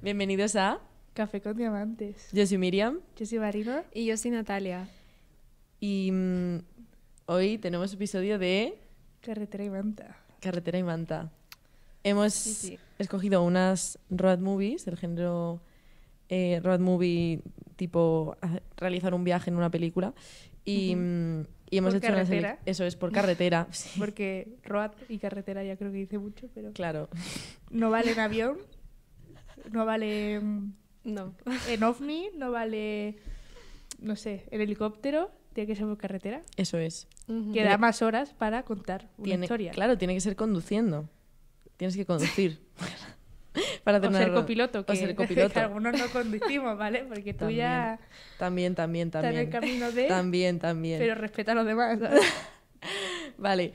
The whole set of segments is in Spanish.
Bienvenidos a Café con Diamantes. Yo soy Miriam Yo soy Marina. Y yo soy Natalia. y hoy tenemos episodio de Carretera y Manta. Carretera y Manta. Hemos Sí. escogido unas road movies, del género road movie, tipo realizar un viaje en una película. Y hemos Por hecho una carretera. Eso es, por carretera. Sí. Porque road y carretera ya creo que dice mucho, pero Claro. no vale en avión, no vale No. en ovni, no vale, no sé, en helicóptero, tiene que ser por carretera. Eso es. Que da más horas para contar una Tiene, historia. claro, tiene que ser conduciendo. Tienes que conducir. Para hacer O una ser road- copiloto, que, o ser copiloto. que algunos no conducimos, ¿vale? Porque tú ya También. estás en el camino de... También. Pero respeta a los demás, ¿sabes? Vale.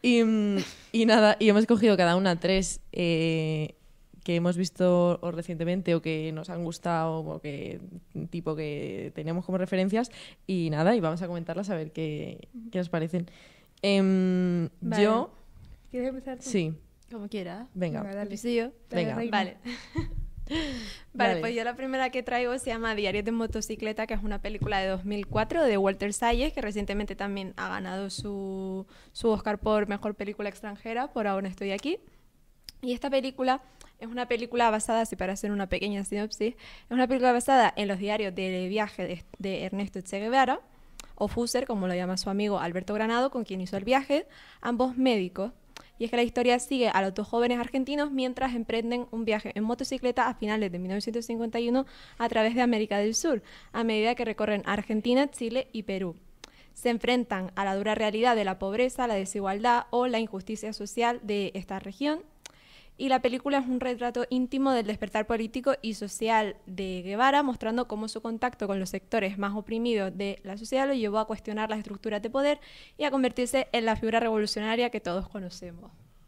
Y nada, y hemos cogido cada una tres que hemos visto o recientemente o que nos han gustado o que tipo que tenemos como referencias. Y nada, y vamos a comentarlas a ver qué nos parecen. Vale. Yo, ¿Quieres empezar tú? sí, Como quieras. venga. dale. Empiezo yo. Dale, Venga. reina. Vale. Dale. Pues yo la primera que traigo se llama Diarios de motocicleta, que es una película de 2004 de Walter Salles, que recientemente también ha ganado su Oscar por Mejor Película Extranjera, por Ahora Estoy Aquí. Y esta película es una película basada, así para hacer una pequeña sinopsis, es una película basada en los diarios de viaje de Ernesto Che Guevara, o Fuser, como lo llama su amigo Alberto Granado, con quien hizo el viaje, ambos médicos. Y es que la historia sigue a los dos jóvenes argentinos mientras emprenden un viaje en motocicleta a finales de 1951 a través de América del Sur, a medida que recorren Argentina, Chile y Perú. Se enfrentan a la dura realidad de la pobreza, la desigualdad o la injusticia social de esta región. Y la película es un retrato íntimo del despertar político y social de Guevara, mostrando cómo su contacto con los sectores más oprimidos de la sociedad lo llevó a cuestionar las estructuras de poder y a convertirse en la figura revolucionaria que todos conocemos.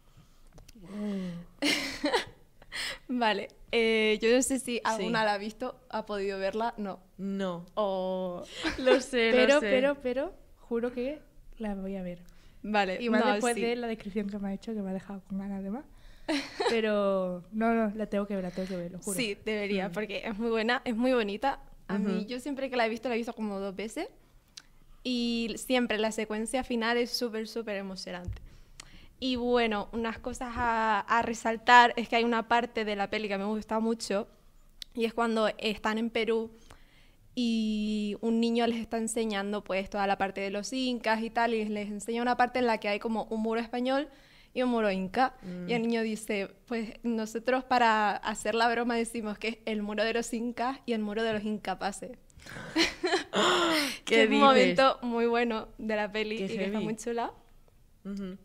Vale, yo no sé si alguna la ha visto, ha podido verla, no. No. O... Lo sé, Pero, juro que la voy a ver. Vale, Y más no, después sí. de la descripción que me ha hecho, que me ha dejado con ganas de más. Pero, no, la tengo que ver, lo juro. Sí, debería, porque es muy buena, es muy bonita. A mí, yo siempre que la he visto como 2 veces. Y siempre la secuencia final es súper, súper emocionante. Y bueno, unas cosas a resaltar es que hay una parte de la peli que me gusta mucho. Y es cuando están en Perú y un niño les está enseñando pues toda la parte de los incas y tal. Y les enseña una parte en la que hay como un muro español y un muro inca. Y el niño dice, pues nosotros para hacer la broma decimos que es el muro de los incas y el muro de los incapaces. Que es un momento muy bueno de la peli Qué y que está heavy. muy chula. Ujú.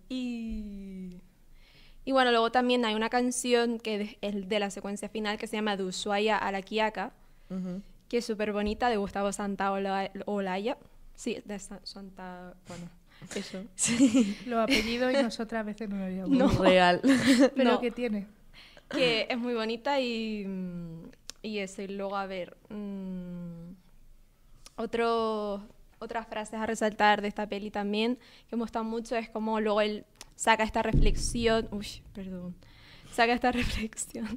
Y bueno, luego también hay una canción que es de la secuencia final que se llama De Ushuaia a la Quiaca, Ujú. que es súper bonita, de Gustavo Santaolalla. Sí, de Santa... Bueno, eso. Sí. Los apellidos y nosotras a veces no lo llevamos. No. Real. Pero No. ¿qué tiene? Que es muy bonita y eso. Y luego, a ver, otras frases a resaltar de esta peli también que me gustan mucho es como luego él saca esta reflexión, saca esta reflexión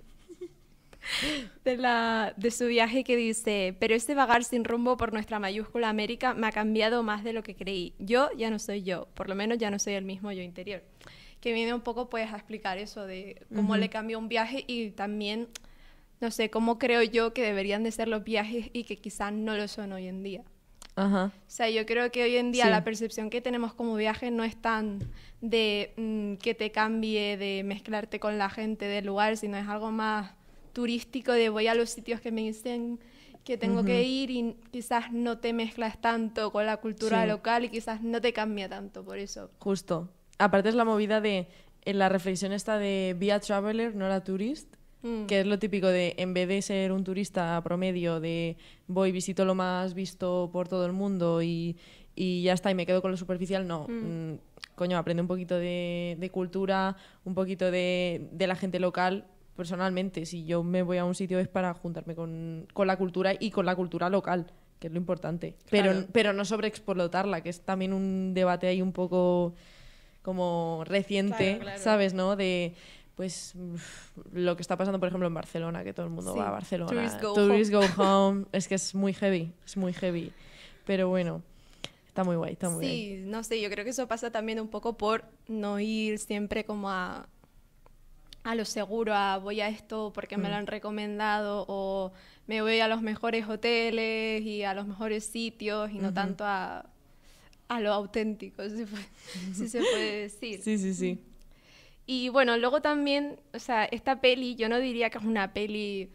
de su viaje que dice, pero ese vagar sin rumbo por nuestra mayúscula América me ha cambiado más de lo que creí. Yo ya no soy yo, por lo menos ya no soy el mismo yo interior. Que viene un poco pues a explicar eso de cómo le cambió un viaje y también, no sé, cómo creo yo que deberían de ser los viajes y que quizás no lo son hoy en día. Ajá. O sea, yo creo que hoy en día Sí. la percepción que tenemos como viaje no es tan de que te cambie, de mezclarte con la gente del lugar, sino es algo más turístico de voy a los sitios que me dicen que tengo que ir y quizás no te mezclas tanto con la cultura Sí. local y quizás no te cambia tanto por eso. Justo. Aparte es la movida de en la reflexión esta de be a traveler, not a tourist, que es lo típico de en vez de ser un turista promedio de voy, visito lo más visto por todo el mundo y ya está y me quedo con lo superficial, no. Coño, aprende un poquito de cultura, un poquito de la gente local. Personalmente, si yo me voy a un sitio es para juntarme con la cultura y con la cultura local, que es lo importante. Claro. Pero no sobreexplotarla, que es también un debate ahí un poco como reciente, Claro. ¿sabes? ¿No? De pues lo que está pasando, por ejemplo, en Barcelona, que todo el mundo va a Barcelona. Tourists go home. Es que es muy heavy. Pero bueno, está muy guay, está muy guay. Sí, no sé, yo creo que eso pasa también un poco por no ir siempre como a lo seguro, a voy a esto porque me lo han recomendado, o me voy a los mejores hoteles y a los mejores sitios y no tanto a lo auténtico, si se puede decir. Sí. Y bueno, luego también, o sea, esta peli, yo no diría que es una peli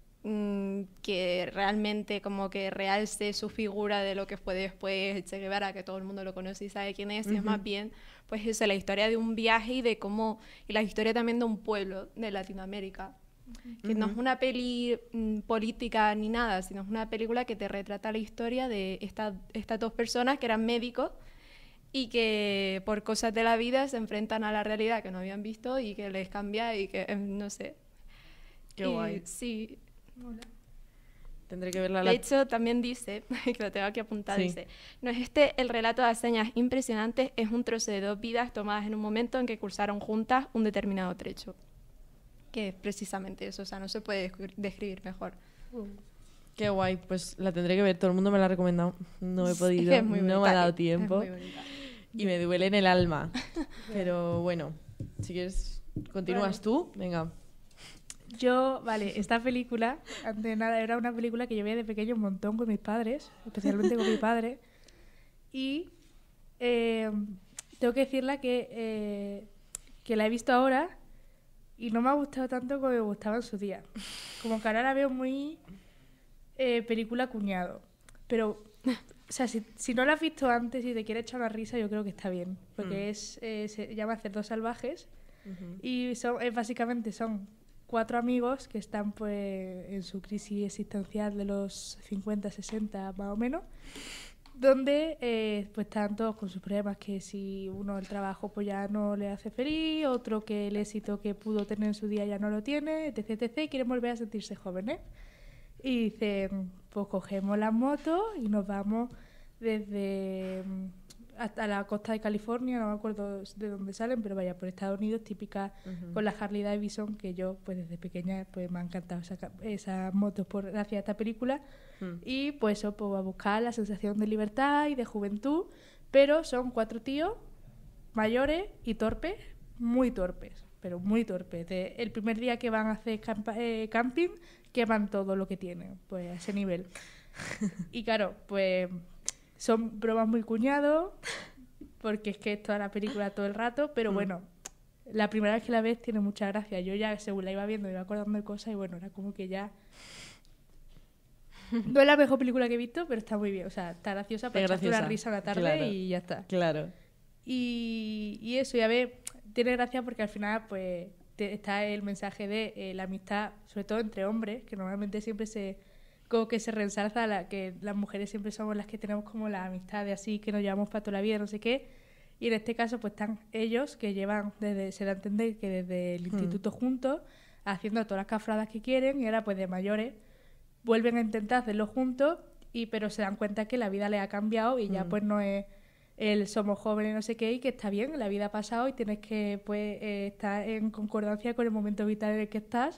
que realmente como que realce su figura de lo que fue después Che Guevara, que todo el mundo lo conoce y sabe quién es, y es más bien, pues eso, la historia de un viaje y de cómo, y la historia también de un pueblo de Latinoamérica, que no es una peli política ni nada, sino es una película que te retrata la historia de estas dos personas que eran médicos y que por cosas de la vida se enfrentan a la realidad que no habían visto y que les cambia y que, no sé. Qué guay. Sí. Hola. Tendré que verla. De hecho, también dice, que lo tengo aquí apuntado, dice, no es el relato de hazañas impresionantes, es un trozo de 2 vidas tomadas en un momento en que cursaron juntas un determinado trecho. Que es precisamente eso, o sea, no se puede describir mejor. Qué guay, pues la tendré que ver, todo el mundo me la ha recomendado, no he podido, Es muy bonita, no me ha dado tiempo es muy bonita. y me duele en el alma, pero bueno, si quieres continúas tú, venga. Yo, esta película, antes de nada, era una película que yo veía de pequeño un montón con mis padres, especialmente con mi padre, y tengo que decirla que la he visto ahora y no me ha gustado tanto como me gustaba en su día. Como que ahora la veo muy película cuñado. Pero, o sea, si no la has visto antes y te quieres echar una risa, yo creo que está bien. Porque se llama Cerdos Salvajes. Y básicamente son 4 amigos que están pues en su crisis existencial de los 50, 60 más o menos, donde pues están todos con sus problemas, que si uno el trabajo pues ya no le hace feliz, otro que el éxito que pudo tener en su día ya no lo tiene, etc, y quieren volver a sentirse jóvenes. Y dicen, pues cogemos la moto y nos vamos desde hasta la costa de California, no me acuerdo de dónde salen, pero vaya, por Estados Unidos, típica con la Harley Davidson, que yo pues desde pequeña pues me ha encantado esas motos gracias a esta película. Y pues eso, pues a buscar la sensación de libertad y de juventud, pero son 4 tíos mayores y torpes, muy torpes, pero muy torpes. El primer día que van a hacer camping, queman todo lo que tienen, pues a ese nivel. Y claro, pues son bromas muy cuñados, porque es que es toda la película todo el rato, pero bueno, la primera vez que la ves tiene mucha gracia. Yo ya, según la iba viendo, me iba acordando de cosas y bueno, era como que ya... No es la mejor película que he visto, pero está muy bien. O sea, está graciosa para echarte una risa a la tarde, claro, y ya está. Claro. Y eso, ya ves, tiene gracia porque al final pues está el mensaje de la amistad, sobre todo entre hombres, que normalmente siempre como que se reensalza que las mujeres siempre somos las que tenemos como la amistad de así, que nos llevamos para toda la vida, no sé qué. Y en este caso pues están ellos que llevan, se da a entender que desde el instituto juntos, haciendo todas las cafradas que quieren, y ahora pues de mayores vuelven a intentar hacerlo juntos, pero se dan cuenta que la vida les ha cambiado y ya pues no es somos jóvenes no sé qué, y que está bien, la vida ha pasado y tienes que pues estar en concordancia con el momento vital en el que estás,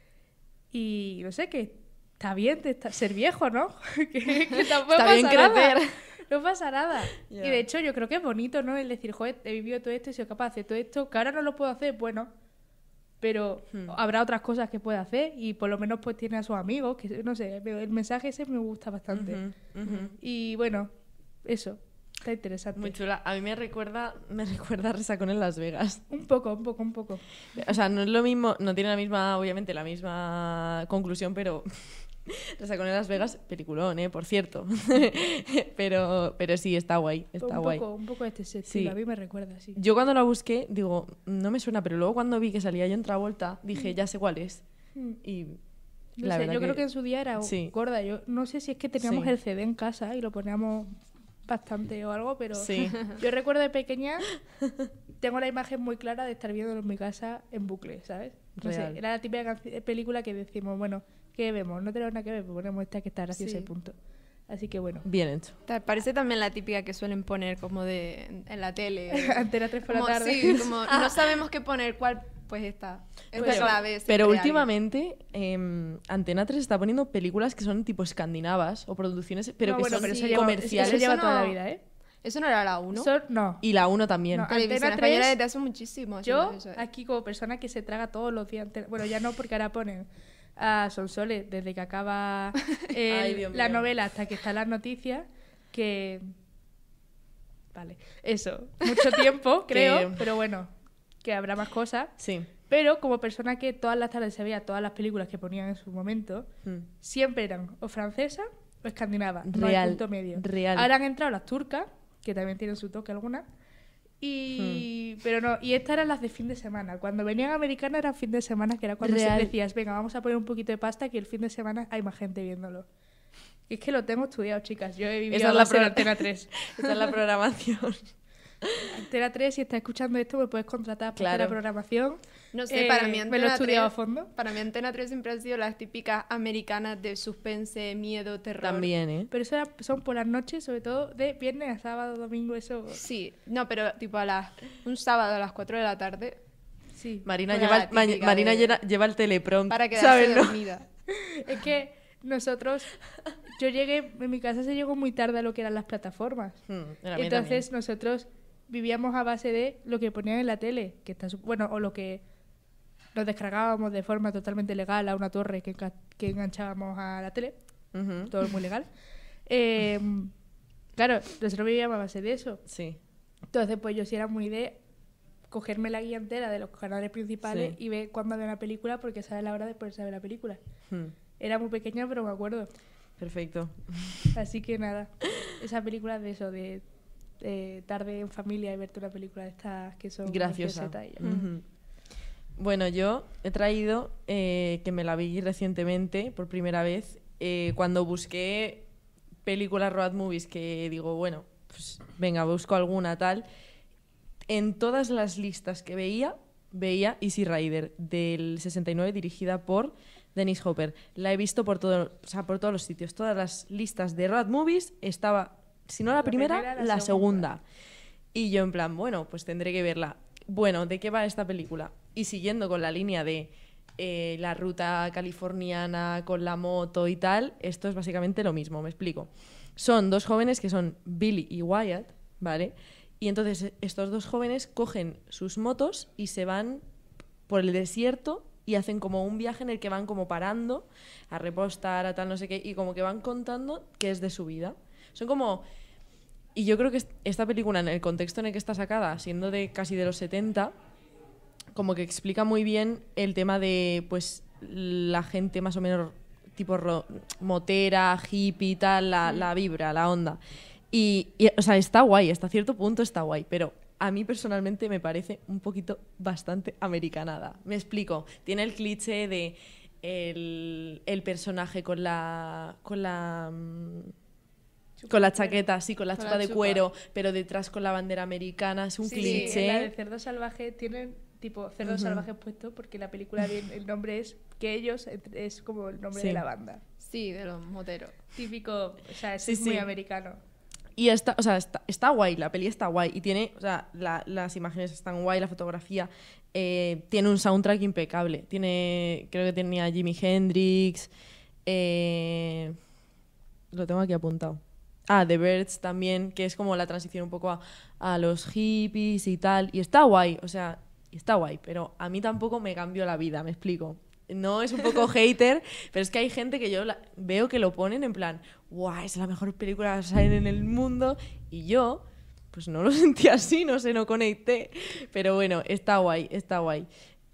y no sé, que está bien ser viejo, ¿no? que tampoco está bien pasa crecer. nada. No pasa nada. Yeah. Y de hecho yo creo que es bonito, ¿no? El decir, joder, he vivido todo esto y soy capaz de hacer todo esto, que ahora no lo puedo hacer, bueno, pero habrá otras cosas que pueda hacer y por lo menos pues tiene a sus amigos, que no sé, el mensaje ese me gusta bastante. Y bueno, eso, está interesante. Muy chula. A mí me recuerda a Resacón en Las Vegas. Un poco. O sea, no es lo mismo, no tiene obviamente la misma conclusión, pero Resacón en Las Vegas, peliculón, por cierto. pero sí, está guay, Un poco este estilo, sí. A mí me recuerda, sí. Yo cuando la busqué, digo, no me suena, pero luego cuando vi que salía John Travolta, dije, ya sé cuál es. Y no sé, yo creo que en su día era gorda. Yo no sé si es que teníamos el CD en casa y lo poníamos bastante o algo, pero yo recuerdo de pequeña, tengo la imagen muy clara de estar viéndolo en mi casa en bucle, ¿sabes? No sé, era la típica película que decimos, bueno, ¿qué vemos? No tenemos nada que ver, pues ponemos esta que está graciosa y punto. Así que bueno. Bien hecho. Parece también la típica que suelen poner como en la tele. Antena 3 por la tarde. Sí, como no sabemos qué poner, cuál Pues esta Pero- clave. Pero siempre últimamente Antena 3 está poniendo películas que son tipo escandinavas o producciones, pero No, que bueno, son pero eso sí, lleva, comerciales. eso lleva Eso toda la no- vida, ¿eh? alguien. Eso no era la 1. No. Y la 1 también. No, Televisión Antena española 3, desde hace muchísimo. Yo, haciendo eso, ¿eh? aquí como persona que se traga todos los días... Bueno, ya no, porque ahora ponen a Sonsoles desde que acaba Ay, Dios la mío. novela hasta que están las noticias, que... Vale, eso. Mucho tiempo, creo, Que- pero bueno, que habrá más cosas. Sí. Pero como persona que todas las tardes se veía todas las películas que ponían en su momento, Mm. siempre eran o francesas o escandinavas, no Real, hay punto medio. real. Ahora han entrado las turcas, que también tienen su toque algunas, pero no, y estas eran las de fin de semana. Cuando venían americanas eran fin de semana, que era cuando Real. decías, venga, vamos a poner un poquito de pasta, que el fin de semana hay más gente viéndolo. Y es que lo tengo estudiado, chicas. Yo he vivido Esa a es la base de pro- Antena 3. Esa es la programación. Antena 3, si estás escuchando esto, me puedes contratar para hacer Claro. la programación. No sé, para mí me lo he Antena estudiado 3 a fondo. Para mí Antena 3 siempre ha sido las típicas americanas de suspense, miedo, terror. También, ¿eh? Pero eso son por las noches, sobre todo de viernes a sábado, domingo, eso. Sí, no, pero tipo un sábado a las 4 de la tarde Sí. Marina, Pues lleva, la típica Marina de- lleva el teleprompt, para quedarse ¿sabes, no? dormida. Es que nosotros, yo llegué, en mi casa se llegó muy tarde a lo que eran las plataformas. En la mía Entonces nosotros vivíamos a base de lo que ponían en la tele, que está bueno, o lo que nos descargábamos de forma totalmente legal a una torre que enganchábamos a la tele, también. Ujú. todo muy legal. Claro, nosotros vivíamos a base de eso. Sí. Entonces, pues yo sí era muy de cogerme la guía entera de los canales principales Sí. y ver cuándo había una película porque sabes la hora de ponerse a ver la película. Hmm. Era muy pequeña, pero me acuerdo. Perfecto. Así que nada, esa película de eso, de tarde en familia y verte una película de estas que son Graciosa. graciosetas y ya. Ujú. Bueno, yo he traído, que me la vi recientemente, por primera vez, cuando busqué películas road movies que digo, bueno, pues venga, busco alguna tal. En todas las listas que veía Easy Rider del 69, dirigida por Dennis Hopper. La he visto por todos los sitios. Todas las listas de road movies estaba, si no la primera, la segunda. Y yo en plan, bueno, pues tendré que verla. Bueno, ¿de qué va esta película? Y siguiendo con la línea de la ruta californiana con la moto y tal, esto es básicamente lo mismo, me explico. Son dos jóvenes que son Billy y Wyatt, ¿vale? Y entonces estos dos jóvenes cogen sus motos y se van por el desierto y hacen como un viaje en el que van como parando a repostar, a tal, no sé qué, y como que van contando qué es de su vida. Son como... Y yo creo que esta película, en el contexto en el que está sacada, siendo de casi de los 70, como que explica muy bien el tema de, pues, la gente más o menos tipo motera, hippie y tal, la vibra, la onda. Y, o sea, está guay, hasta cierto punto está guay, pero a mí personalmente me parece un poquito bastante americanada. Me explico. Tiene el cliché de el personaje con la chaqueta, sí, con la chupa de cuero, pero detrás con la bandera americana. Es un Sí, cliché. la de Cerdo Salvaje tienen tipo Cerdos Salvajes puesto porque la película el nombre es que ellos es como el nombre Sí. de la banda. Sí, de los moteros. Típico, o sea, Sí, es muy sí. americano. Y está, o sea, está guay, la peli está guay. Y tiene, o sea, las imágenes están guay, la fotografía. Tiene un soundtrack impecable. Creo que tenía Jimi Hendrix. Lo tengo aquí apuntado. The Birds también, que es como la transición un poco a los hippies y tal. Y está guay, o sea, está guay. Pero a mí tampoco me cambió la vida, me explico. No es un poco hater, pero es que hay gente que yo veo que lo ponen en plan, guau, es la mejor película que sale en el mundo. Y yo, pues no lo sentí así, no sé, no conecté. Pero bueno, está guay, está guay.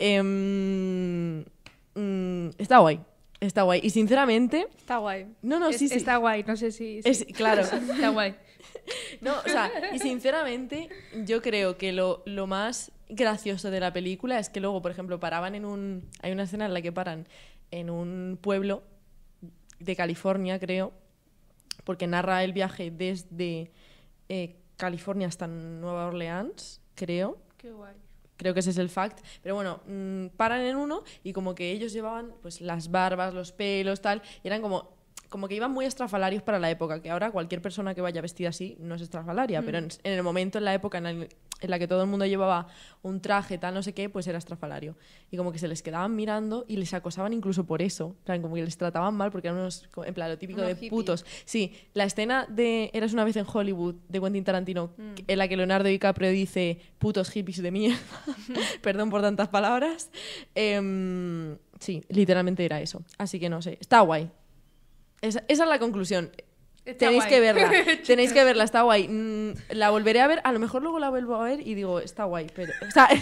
Está guay, está guay. Y sinceramente, Está guay. no, sí. Está guay, no sé si... Es, claro. Está guay. No, o sea, y sinceramente, yo creo que lo más gracioso de la película es que luego, por ejemplo, hay una escena en la que paran en un pueblo de California, creo, porque narra el viaje desde California hasta Nueva Orleans, creo. Qué guay. Creo que ese es el fact. Pero bueno, paran en uno y como que ellos llevaban pues las barbas, los pelos, tal, y eran como que iban muy estrafalarios para la época, que ahora cualquier persona que vaya vestida así no es estrafalaria, pero en el momento, en la época, en en la que todo el mundo llevaba un traje, tal, no sé qué, pues era estrafalario. Y como que se les quedaban mirando y les acosaban incluso por eso. En plan, como que les trataban mal porque eran unos, en plan, lo típico Unos de hippies. putos. Sí, la escena de Eras una vez en Hollywood, de Quentin Tarantino, en la que Leonardo DiCaprio dice putos hippies de mierda. Perdón por tantas palabras. Sí, literalmente era eso. Así que no sé, está guay. Esa es la conclusión. Está Tenéis guay. que verla, tenéis que verla, está guay. La volveré a ver, a lo mejor luego la vuelvo a ver y digo, está guay, pero... O sea,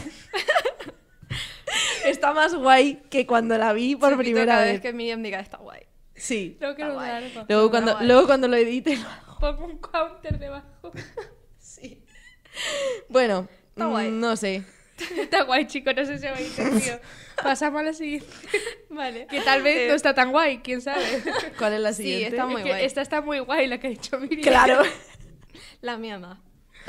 está más guay que cuando la vi por Repito primera cada vez. vez que Miriam diga está guay. Sí. Tengo que Está notar guay. algo. Luego cuando lo edite... Pongo un counter debajo. Sí. Bueno, Está guay. no sé. Está guay, chicos, no sé si habéis entendido. Pasamos a la siguiente. Vale. Que tal vez no está tan guay, quién sabe. ¿Cuál es la Sí, siguiente? está muy Es que guay. esta está muy guay, la que ha dicho Miriam. Claro. La mía más.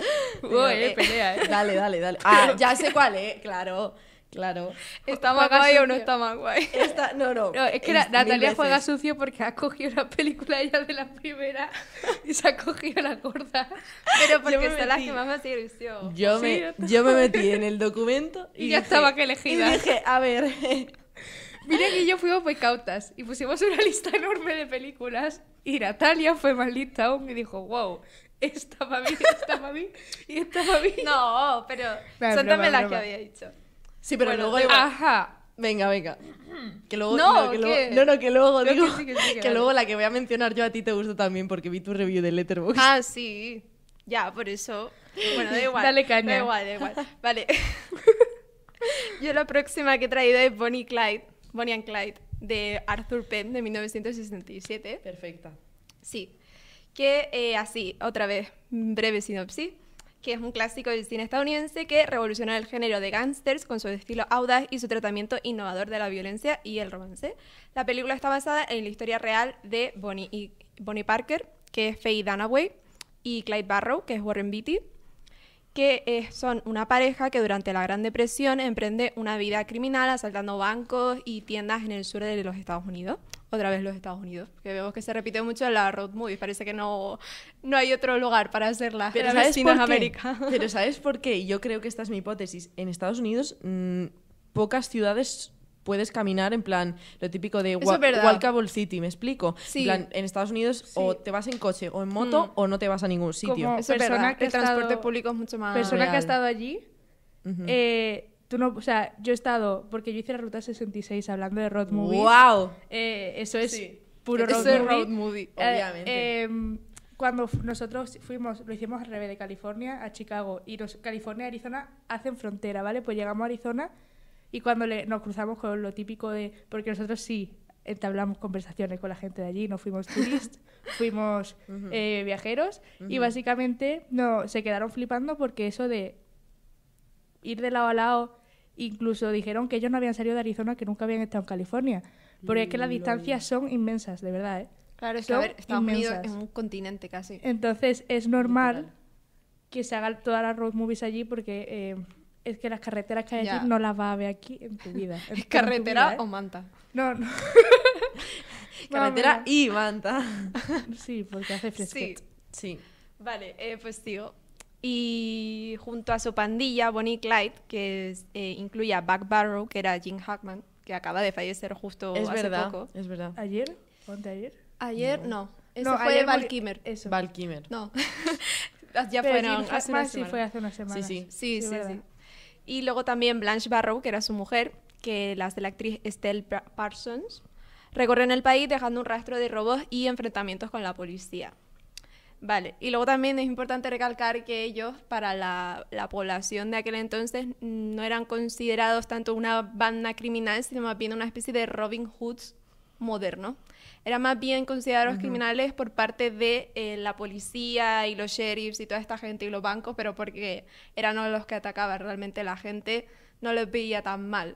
Pelea, Dale. Ah, ya sé cuál, Claro. ¿Está más Juega guay o no sucio. está más guay? Esta, no. No, es que mil Natalia veces. juega sucio porque ha cogido una película ella de la primera y se ha cogido la gorda. Pero porque me son las metí. que más me hacen ilusión. Yo me metí en el documento Y ya estaba que elegida. Y dije, a ver, Mira que yo fuimos muy cautas y pusimos una lista enorme de películas y Natalia fue más lista aún y dijo, wow, esta para mí, esta para mí y esta para mí. No, pero Nah, son broma, también las que broma. había dicho. sí, pero Bueno, luego igual... Ajá. Venga. Que luego, No, que ¿qué? luego, que luego No, digo que sí, que sí, que que dale. luego la que voy a mencionar yo a ti te gusta también porque vi tu review de Letterboxd. Ah, sí. Ya, por eso. Bueno, da igual. Dale caña. Da igual. Vale. Yo la próxima que he traído es Bonnie and Clyde, de Arthur Penn, de 1967. Perfecta. Sí. Que así, otra vez, breve sinopsis. Que es un clásico del cine estadounidense que revoluciona el género de gángsters con su estilo audaz y su tratamiento innovador de la violencia y el romance. La película está basada en la historia real de Bonnie Parker, que es Faye Dunaway, y Clyde Barrow, que es Warren Beatty, que son una pareja que durante la Gran Depresión emprende una vida criminal asaltando bancos y tiendas en el sur de los Estados Unidos. Otra vez los Estados Unidos, que vemos que se repite mucho en la road movie. Parece que no hay otro lugar para hacerla. Pero Las ¿sabes vecinas por qué? América. Pero ¿sabes por qué? Yo creo que esta es mi hipótesis. En Estados Unidos, pocas ciudades puedes caminar en plan lo típico de Eso es verdad. walkable city, ¿me explico? Sí. En plan, en Estados Unidos o te vas en coche o en moto o no te vas a ningún sitio. Como- Eso es persona verdad. que El ha estado- transporte público es mucho más... Persona que ha real. estado allí, Ujú. tú no, o sea, yo he estado, porque yo hice la ruta 66 hablando de road movies. ¡Wow! Eso es Sí. puro road Eso es movie. road movie. obviamente. Cuando nosotros fuimos, lo hicimos al revés, de California a Chicago, y California y Arizona hacen frontera, ¿vale? Pues llegamos a Arizona y cuando nos cruzamos con lo típico de... Porque nosotros sí entablamos conversaciones con la gente de allí, no fuimos turistas, fuimos viajeros, y básicamente se quedaron flipando porque eso de ir de lado a lado, incluso dijeron que ellos no habían salido de Arizona, que nunca habían estado en California, porque es que las distancias son inmensas, de verdad, ¿eh? Claro, es que, a Son ver, Estados Unidos inmensas. es un continente casi. Entonces es normal Literal. que se hagan todas las road movies allí porque es que las carreteras que hay Ya. allí no las vas a ver aquí en tu vida. En ¿Es tu carretera vida, ¿eh? o manta? No, no. Carretera Más o y manta. menos. Sí, porque hace Sí. fresquete. Sí. Vale, pues sigo. Y junto a su pandilla, Bonnie y Clyde, que incluye a Buck Barrow, que era Jim Hackman, que acaba de fallecer justo Es hace verdad, poco. es verdad. ¿Ayer? ¿Ponte ayer? Ayer, no. Ese No, fue ayer Val murió- Kilmer. Eso. Val Kilmer. No. Ya Pero fueron Jim hace una Hackman sí semana. fue hace unas semanas. Sí. Sí, sí, verdad. sí. Y luego también Blanche Barrow, que era su mujer, que la hace la actriz Estelle Parsons, recorrió en el país dejando un rastro de robos y enfrentamientos con la policía. Vale, y luego también es importante recalcar que ellos, para la población de aquel entonces, no eran considerados tanto una banda criminal, sino más bien una especie de Robin Hoods moderno. Eran más bien considerados criminales por parte de la policía y los sheriffs y toda esta gente y los bancos, pero porque eran los que atacaban. Realmente la gente no los veía tan mal.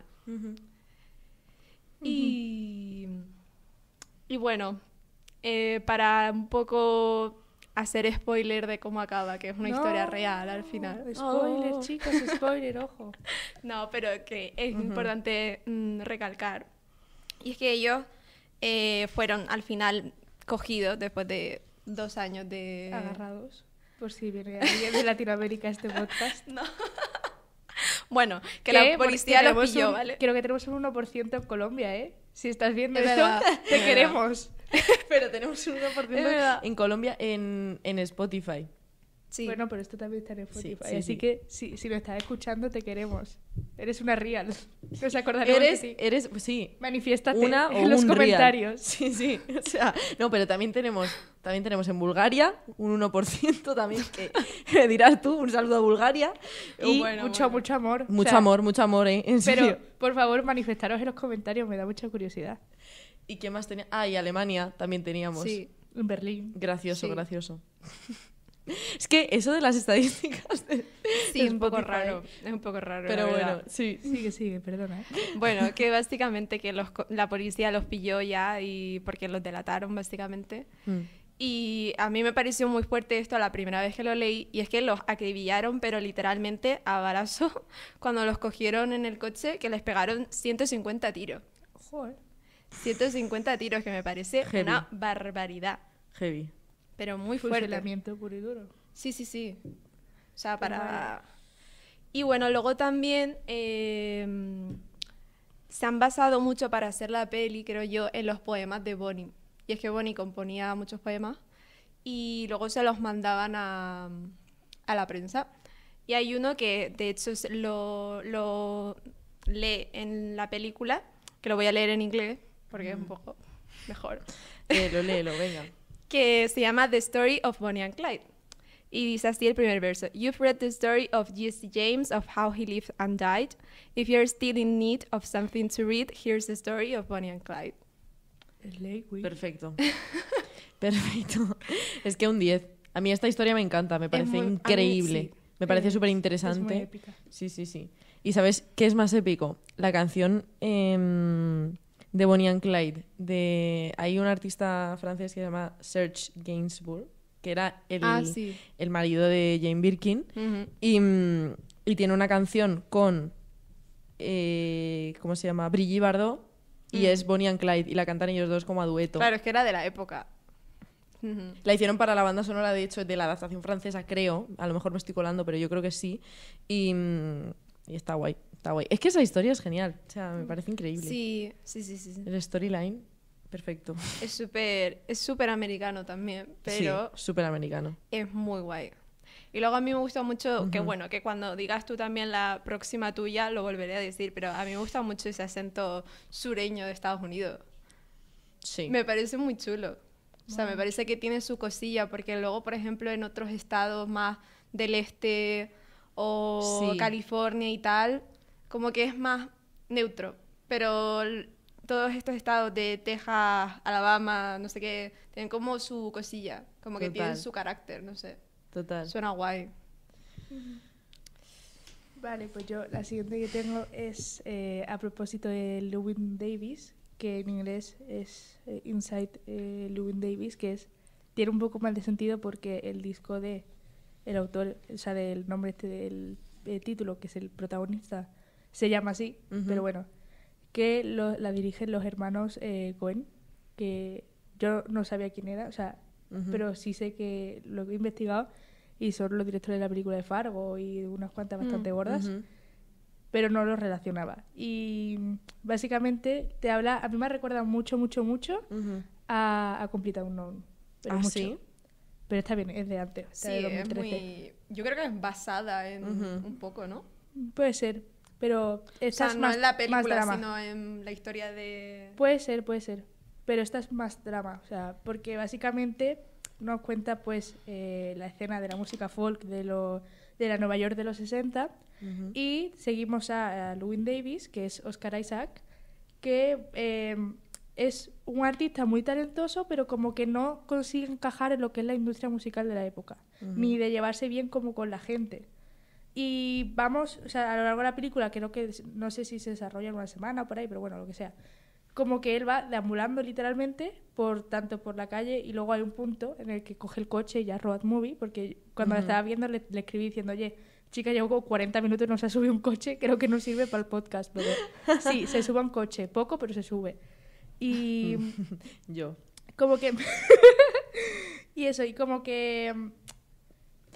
Y bueno, para un poco hacer spoiler de cómo acaba, que es una historia real al final. Spoiler, Oh. chicos, spoiler, ojo. No, pero que es importante recalcar. Y es que ellos fueron al final cogidos después de 2 años de... Agarrados. Por si viene alguien de Latinoamérica a este podcast. No. Bueno, que la policía lo pilló, ¿vale? Creo que tenemos un 1% en Colombia, ¿eh? Si estás viendo Es esto, verdad, te es queremos. Pero tenemos un 1% verdad. en Colombia en Spotify. Sí. Bueno, pero esto también está en Spotify. Sí, así sí. que si nos estás escuchando, te queremos. Eres una real. Nos acordaremos de ti. Eres, sí, Manifiéstate una o en los un comentarios. real. Sí. O sea, no, pero también tenemos en Bulgaria un 1% también que me dirás tú, un saludo a Bulgaria. Y Bueno, mucho amor. O sea, Mucho amor, en serio. Pero, por favor, manifestaros en los comentarios. Me da mucha curiosidad. ¿Y qué más tenía? Ah, y Alemania también teníamos. Sí. En Berlín. Gracioso, Sí. gracioso. Es que eso de las estadísticas Sí, de es un poco Spotify. raro. Es un poco raro. Pero la bueno, verdad. sí. Sigue, perdona. Bueno, que básicamente que la policía los pilló ya y porque los delataron, básicamente. Mm. Y a mí me pareció muy fuerte esto la primera vez que lo leí, y es que los acribillaron, pero literalmente a balazo, cuando los cogieron en el coche, que les pegaron 150 tiros. Joder. 150 tiros, que me parece Heavy. una barbaridad, Heavy. pero muy fuerte. Fusilamiento puro y duro. Sí. O sea, Pues para... Y bueno, luego también se han basado mucho para hacer la peli, creo yo, en los poemas de Bonnie. Y es que Bonnie componía muchos poemas y luego se los mandaban a la prensa. Y hay uno que, de hecho, lo lee en la película, que lo voy a leer en inglés, porque es un poco mejor, Léelo, venga. que se llama The Story of Bonnie and Clyde. Y dice así el primer verso. You've read the story of Jesse James, of how he lived and died. If you're still in need of something to read, here's the story of Bonnie and Clyde. Es ley, güey. Perfecto. Perfecto. Es que un 10. A mí esta historia me encanta, me parece muy- a mí increíble. sí. Me parece súper Es muy interesante. épica. Sí. ¿Y sabes qué es más épico? La canción de Bonnie and Clyde. Hay un artista francés que se llama Serge Gainsbourg, que era el marido de Jane Birkin. Ujú. Y tiene una canción con, ¿cómo se llama? Brigitte Bardot. Y es Bonnie and Clyde. Y la cantan ellos dos como a dueto. Claro, es que era de la época. Ujú. La hicieron para la banda sonora, de hecho, de la adaptación francesa, creo. A lo mejor me estoy colando, pero yo creo que sí. Y está guay, está guay. Es que esa historia es genial. O sea, me parece increíble. Sí. El storyline, perfecto. Es súper americano también, pero Sí, súper americano. es muy guay. Y luego a mí me gusta mucho, que bueno, que cuando digas tú también la próxima tuya, lo volveré a decir, pero a mí me gusta mucho ese acento sureño de Estados Unidos. Sí. Me parece muy chulo. O sea, me parece que tiene su cosilla, porque luego, por ejemplo, en otros estados más del este o Sí. California y tal, como que es más neutro. Pero todos estos estados de Texas, Alabama, no sé qué, tienen como su cosilla, como que tienen Total. su carácter, no sé. Total. Suena guay. Vale, pues yo la siguiente que tengo es a propósito de Llewyn Davis, que en inglés es Inside Llewyn Davis, tiene un poco más de sentido porque el disco de el autor, o sea, del nombre este del título, que es el protagonista, se llama así, Ujú. pero bueno, que la dirigen los hermanos Cohen, que yo no sabía quién era, o sea, Ujú. pero sí sé que lo he investigado y son los directores de la película de Fargo y de unas cuantas bastante gordas, Ujú. pero no los relacionaba. Y básicamente te habla, a mí me recuerda mucho Ujú. a Complete Unknown. Pero ¿Ah, mucho. sí? Pero está bien, es de antes, está Sí, de es 2013. muy... Yo creo que es basada en Ujú. un poco, ¿no? Puede ser, pero O esta sea, es no más, en la más película, drama. sino en la historia de... Puede ser. Pero esta es más drama, o sea, porque básicamente nos cuenta pues la escena de la música folk de la Nueva York de los 60 Ujú. y seguimos a Llewyn Davis, que es Oscar Isaac, que es un artista muy talentoso, pero como que no consigue encajar en lo que es la industria musical de la época, ni de llevarse bien como con la gente. Y vamos, o sea, a lo largo de la película, creo que no sé si se desarrolla en una semana o por ahí, pero bueno, lo que sea. Como que él va deambulando literalmente tanto por la calle y luego hay un punto en el que coge el coche y ya road movie, porque cuando la estaba viendo le escribí diciendo, oye, chica, llevo como 40 minutos y no se ha subido un coche, creo que no sirve para el podcast. Pero sí, se sube un coche, poco, pero se sube. Y Yo. como que... y eso, y como que...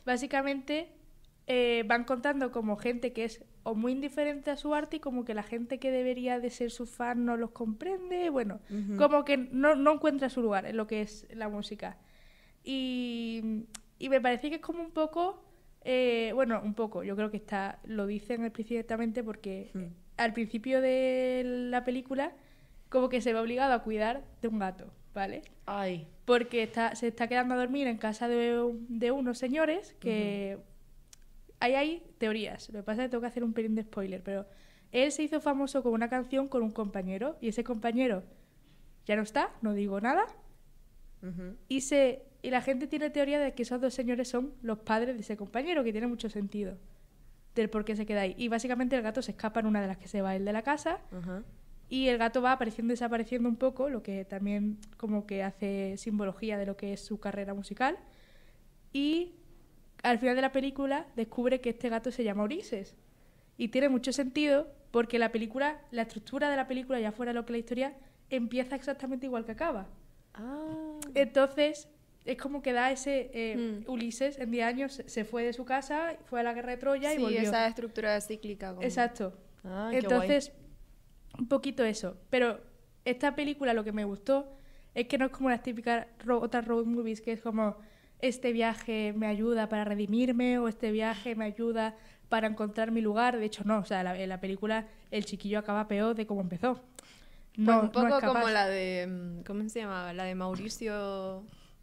básicamente van contando como gente que es o muy indiferente a su arte y como que la gente que debería de ser su fan no los comprende, bueno, como que no encuentra su lugar en lo que es la música. Y me parece que es como un poco, bueno, un poco, yo creo que lo dicen explícitamente porque al principio de la película como que se ve obligado a cuidar de un gato, ¿vale? Ay. Porque se está quedando a dormir en casa de unos señores que... Hay teorías, lo que pasa es que tengo que hacer un pelín de spoiler, pero él se hizo famoso con una canción con un compañero y ese compañero ya no está, no digo nada, y la gente tiene teoría de que esos dos señores son los padres de ese compañero, que tiene mucho sentido del por qué se queda ahí. Y básicamente el gato se escapa en una de las que se va él de la casa y el gato va apareciendo y desapareciendo un poco, lo que también como que hace simbología de lo que es su carrera musical. Y al final de la película descubre que este gato se llama Ulises. Y tiene mucho sentido porque la estructura de la película, ya fuera lo que la historia, empieza exactamente igual que acaba. Entonces, es como que da ese... Ulises en 10 años se fue de su casa, fue a la guerra de Troya y volvió. Sí, esa estructura cíclica. Como... Exacto. Qué Entonces, guay. un poquito eso. Pero esta película lo que me gustó es que no es como las típicas otras road movies, que es como... este viaje me ayuda para redimirme o este viaje me ayuda para encontrar mi lugar. De hecho, no. O sea, en la película el chiquillo acaba peor de cómo empezó. No, un poco no es capaz. como la de... ¿Cómo se llamaba? La de Mauricio...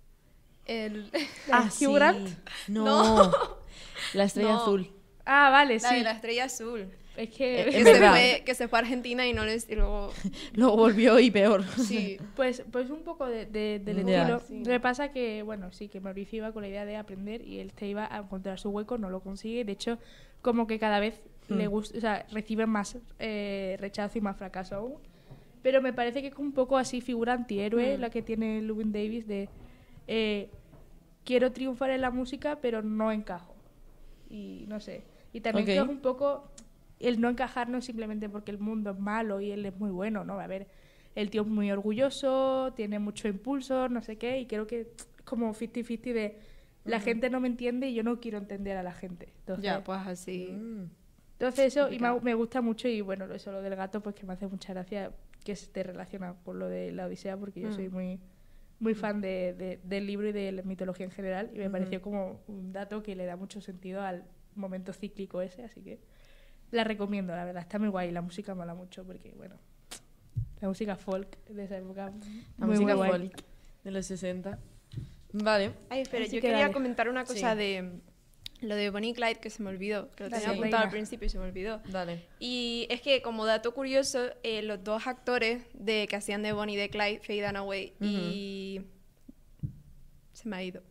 Hugh Grant. No. La estrella azul. Ah, vale, La sí. de la estrella azul. Es que... Que se fue a Argentina y no les... Y luego... Luego volvió y peor. Sí. Pues un poco del Ya. estilo. Sí. Lo que pasa que, bueno, sí, que Mauricio iba con la idea de aprender y él se iba a encontrar su hueco, no lo consigue. De hecho, como que cada vez le gusta, o sea, recibe más rechazo y más fracaso aún. Pero me parece que es un poco así figura antihéroe la que tiene Llewyn Davis de quiero triunfar en la música, pero no encajo. Y no sé. Y también creo que es un poco... el no encajar no es simplemente porque el mundo es malo y él es muy bueno, ¿no? A ver, el tío es muy orgulloso, tiene mucho impulso, no sé qué, y creo que es como 50-50 de la gente no me entiende y yo no quiero entender a la gente. Entonces, Ya, pues así. Entonces eso, y me gusta mucho, y bueno, eso lo del gato, pues que me hace mucha gracia que esté relacionado con lo de la Odisea, porque yo soy muy fan del libro y de la mitología en general, y me pareció como un dato que le da mucho sentido al momento cíclico ese, así que... la recomiendo, la verdad. Está muy guay. La música mola mucho porque, bueno, la música folk de esa época. La muy, música muy guay. folk de los 60. Vale. Ay, espera, Así yo que quería dale. comentar una cosa Sí. de lo de Bonnie y Clyde que se me olvidó, que lo Dale, tenía apuntado reina. al principio y se me olvidó. Dale. Y es que, como dato curioso, los dos actores que hacían de Bonnie y de Clyde, Faye Dunaway y... Se me ha ido.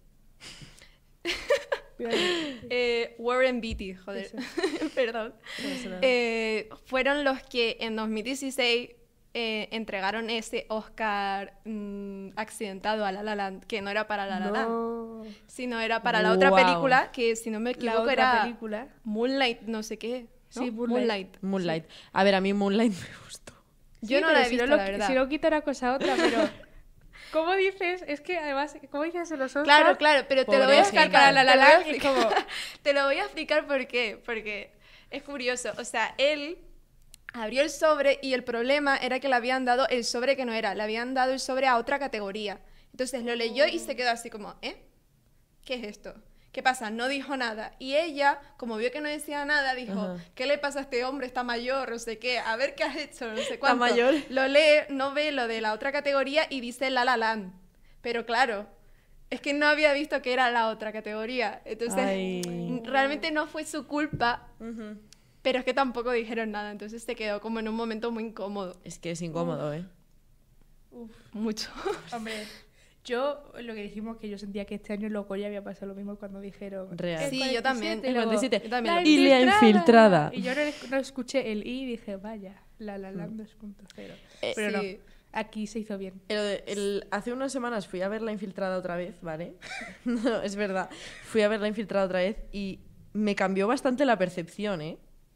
Warren Beatty, joder. Perdón. Fueron los que en 2016 entregaron ese Oscar accidentado a La La Land, que no era para La La Land, sino era para la otra Wow. película, que si no me La equivoco otra era película. Moonlight, no sé qué. ¿no? Sí, Moonlight. Moonlight. A ver, a mí Moonlight me gustó. Yo Sí, no pero la he si visto, no la verdad. Si no quita una cosa a otra, pero... ¿Cómo dices? Es que además, ¿cómo dices en los Oscars? Claro, claro, pero te lo voy a Pobrecita. explicar. Para La La Land es como... Te lo voy a explicar por qué. Porque es curioso. O sea, él abrió el sobre y el problema era que le habían dado el sobre que no era. Le habían dado el sobre a otra categoría. Entonces lo leyó y se quedó así como, ¿qué es esto? ¿Qué pasa? No dijo nada. Y ella, como vio que no decía nada, dijo, Ajá. ¿qué le pasa a este hombre? Está mayor, no sé qué. A ver qué has hecho, no sé cuánto. mayor. Lo lee, no ve lo de la otra categoría y dice La La Land. Pero claro, es que no había visto que era la otra categoría. Entonces, Ay. realmente no fue su culpa, pero es que tampoco dijeron nada. Entonces se quedó como en un momento muy incómodo. Es que es incómodo, ¿eh? Mucho. Hombre, yo lo que dijimos que yo sentía que este año en Loco ya había pasado lo mismo cuando dijeron... Real. "El Sí, yo también. 47", El luego, 47. Yo también "La lo Y la infiltrada. Y yo no escuché el I y dije, vaya, La La Land 2.0. Pero sí. no, aquí se hizo bien. Hace unas semanas fui a ver La Infiltrada otra vez, ¿vale? No, es verdad. Fui a ver La Infiltrada otra vez y me cambió bastante la percepción, ¿eh?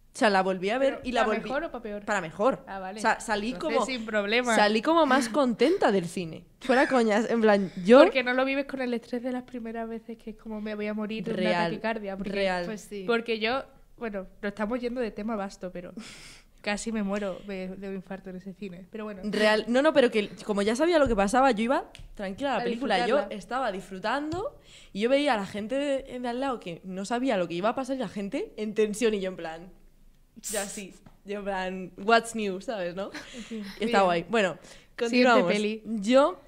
O sea, la volví a ver Pero, y la ¿para volví... mejor o para peor? Para mejor. Ah, vale. O sea, salí Entonces, como... sin problema. Salí como más contenta del cine. Fuera coñas, en plan, yo... Porque no lo vives con el estrés de las primeras veces que es como me voy a morir de una Real, taquicardia. Porque, real. Pues sí. Porque yo, bueno, lo estamos yendo de tema vasto, pero casi me muero de un infarto en ese cine. Pero bueno. Real. No, pero que como ya sabía lo que pasaba, yo iba tranquila a la A película. Yo disfrutarla. estaba disfrutando y yo veía a la gente de al lado que no sabía lo que iba a pasar y la gente en tensión y yo en plan... Ya sí. Yo en plan, what's new, ¿sabes, no? Sí. Está Bien. guay. Bueno, continuamos. peli. Yo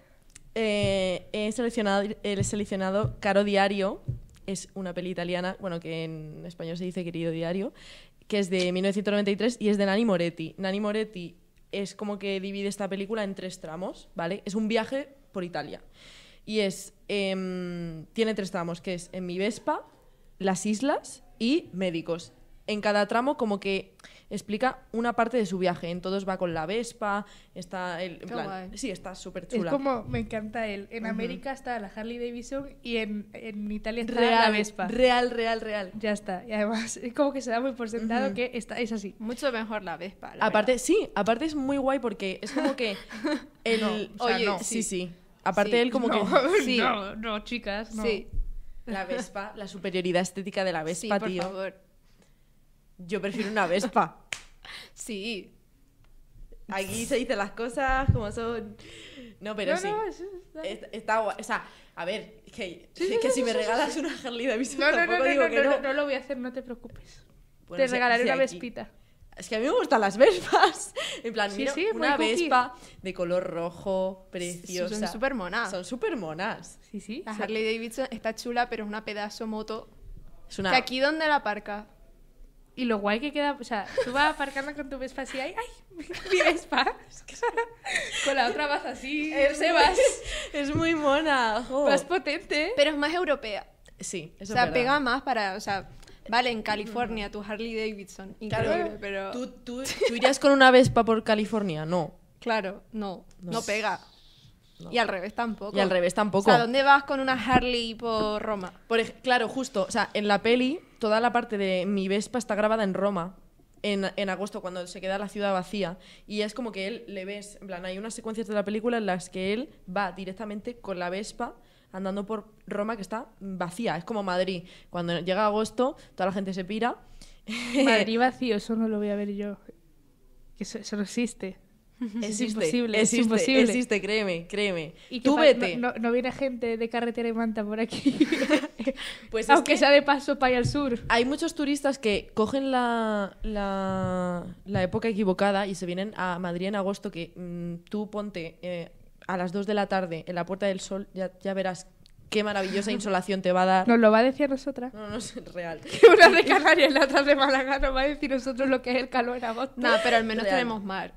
he seleccionado Caro Diario. Es una peli italiana, bueno, que en español se dice Querido Diario, que es de 1993 y es de Nanni Moretti. Nanni Moretti es como que divide esta película en 3 tramos, ¿vale? Es un viaje por Italia. Y es tiene 3 tramos, que es en mi Vespa, las islas y médicos. En cada tramo como que explica una parte de su viaje. En todos va con la Vespa, está el... En Qué plan, guay. sí, está súper Es chula. como, me encanta él. En América está la Harley Davidson y en Italia está Real, la Vespa. real. Ya está. Y además es como que se da muy por sentado que es así. Mucho mejor la Vespa, la Aparte, verdad. sí, aparte es muy guay porque es como que el... o sea, Oye, no. Sí. Aparte Sí. él como no, que... Sí. no, chicas, no. Sí, La Vespa, la superioridad estética de la sí, Vespa, por tío. favor. Yo prefiero una Vespa. Sí. Aquí se dicen las cosas como son. No, pero sí. eso está... Está guay. O sea, a ver, que si me regalas una Harley Davidson, No, tampoco digo que no. no lo voy a hacer, no te preocupes. Bueno, Te regalaré una aquí. Vespita. Es que a mí me gustan las Vespas. En plan, Sí, mira, sí, una muy cookie. Vespa de color rojo, preciosa. Son súper monas. Son súper monas. Sí, sí. La Harley Davidson está chula, pero es una pedazo moto. Es una... Que aquí donde la aparca. Y lo guay que queda, o sea, tú vas aparcando con tu Vespa así, ¡ay, mi Vespa! Con la otra vas así, Es muy mona. jo. vas potente. Pero es más europea. Sí, eso O sea, es verdad. pega más para... O sea, vale, en California tu Harley Davidson. Claro, Increíble, pero... ¿Tú irías con una Vespa por California? No. Claro, no pega. No. Y al revés tampoco. Y al revés tampoco. O sea, ¿dónde vas con una Harley por Roma? Claro, justo. O sea, en la peli, toda la parte de mi Vespa está grabada en Roma. En agosto, cuando se queda la ciudad vacía. Y es como que él le ves. En plan, hay unas secuencias de la película en las que él va directamente con la Vespa andando por Roma, que está vacía. Es como Madrid. Cuando llega agosto, toda la gente se pira. Madrid vacío, eso no lo voy a ver yo. Que eso no existe. Es imposible, es imposible. Existe, créeme. Y que Tú vete. no viene gente de carretera y manta por aquí. Pues es Aunque que- sea de paso para ir al sur. Hay muchos turistas que cogen la época equivocada y se vienen a Madrid en agosto, que tú ponte a las 2 de la tarde en la Puerta del Sol, ya verás qué maravillosa insolación te va a dar. Nos lo va a decir a nosotras. No es real. Una de Canarias y la otra de Málaga nos va a decir nosotros lo que es el calor en agosto. No, pero al menos Real. tenemos mar.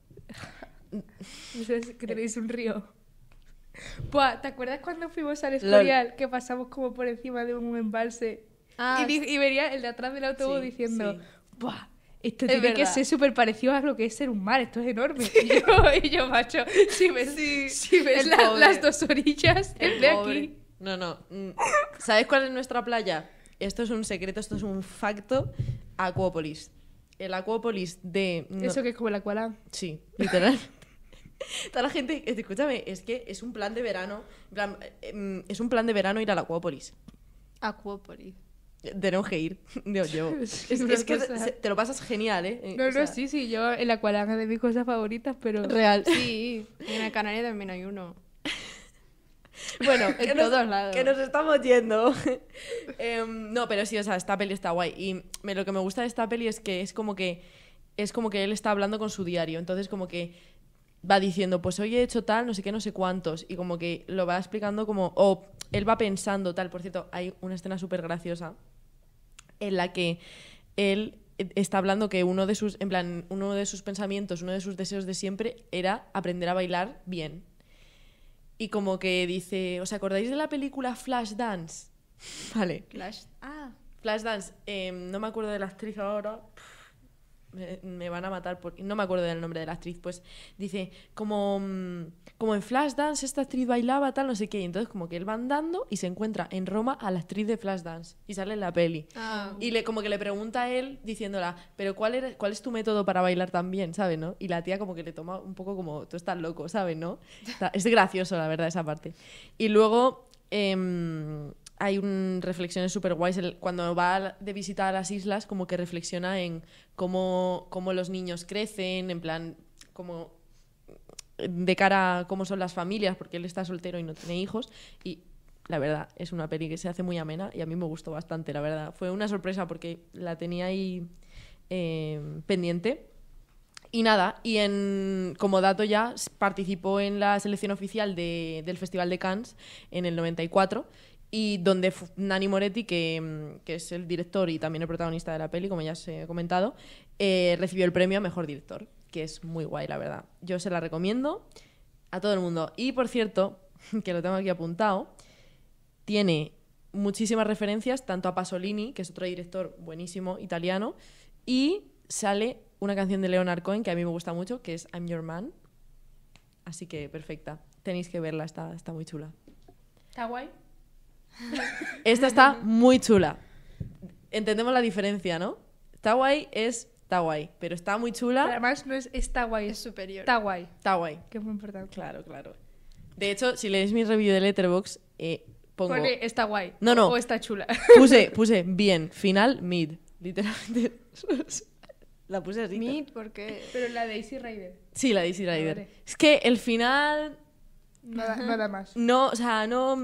Es que tenéis un río. Buah, ¿te acuerdas cuando fuimos al Escorial que pasamos como por encima de un embalse? Ah, Y venía el de atrás del autobús Sí, diciendo, sí. ¡buah! Esto Es tiene que verdad. ser súper parecido a lo que es ser un mar, esto es enorme. Y yo, macho, si ves, si ves el pobre. las dos orillas, el de pobre. aquí. No. ¿Sabes cuál es nuestra playa? Esto es un secreto, esto es un facto. Acuópolis. El Acuópolis de... no- Eso que es como el Aqualán. Sí, literal. Toda la gente, escúchame, es que es un plan de verano, en plan, es un plan de verano ir a la Acuópolis. Acuópolis. Tenemos que ir, Dios, yo. Es Es, una es que cosa. te lo pasas genial, ¿eh? No, O sea, sí, yo el Aqualán es de mis cosas favoritas, pero... Real. Sí, en el Canaria también hay uno. Bueno, En todos lados. que nos estamos yendo. No, pero sí, o sea, esta peli está guay. Y lo que me gusta de esta peli es que es como que él está hablando con su diario. Entonces, como que va diciendo, pues hoy he hecho tal, no sé qué, no sé cuántos. Y como que lo va explicando como... O él va pensando tal. Por cierto, hay una escena súper graciosa en la que él está hablando que uno de sus pensamientos, uno de sus deseos de siempre era aprender a bailar bien. Y como que dice, ¿os acordáis de la película Flashdance? Vale. Flash. Ah, Flashdance, no me acuerdo de la actriz ahora. me van a matar porque no me acuerdo del nombre de la actriz, pues dice como en Flashdance esta actriz bailaba tal no sé qué, y entonces como que él va andando y se encuentra en Roma a la actriz de Flashdance y sale en la peli y como que le pregunta a él diciéndola, pero ¿cuál es tu método para bailar tan bien? ¿Sabes? ¿No? Y la tía como que le toma un poco como tú estás loco, ¿sabes? ¿No? Es gracioso la verdad esa parte. Y luego hay reflexiones súper guays. Cuando va de visita a las islas, como que reflexiona en cómo los niños crecen, en plan, como de cara a cómo son las familias, porque él está soltero y no tiene hijos. Y la verdad, es una peli que se hace muy amena y a mí me gustó bastante, la verdad. Fue una sorpresa porque la tenía ahí pendiente. Y nada, como dato ya, participó en la selección oficial del Festival de Cannes en el 94, y donde Nanni Moretti, que es el director y también el protagonista de la peli, como ya os he comentado, recibió el premio a Mejor Director, que es muy guay, la verdad. Yo se la recomiendo a todo el mundo. Y, por cierto, que lo tengo aquí apuntado, tiene muchísimas referencias, tanto a Pasolini, que es otro director buenísimo, italiano, y sale una canción de Leonard Cohen que a mí me gusta mucho, que es I'm Your Man. Así que perfecta. Tenéis que verla, está muy chula. ¿Está guay? Esta está muy chula. Entendemos la diferencia, ¿no? Está guay, pero está muy chula. Pero además no es está guay, Es superior. está guay. Está guay. Que es muy importante. Claro. De hecho, si leéis mi review de Letterboxd, pongo... Pone está guay. No. O está chula. Puse bien, final, mid. Literalmente. La puse así. Mid, porque... Pero la de Easy Rider. Sí, la de Easy Rider. Vale. Es que el final... Nada más. No, o sea, no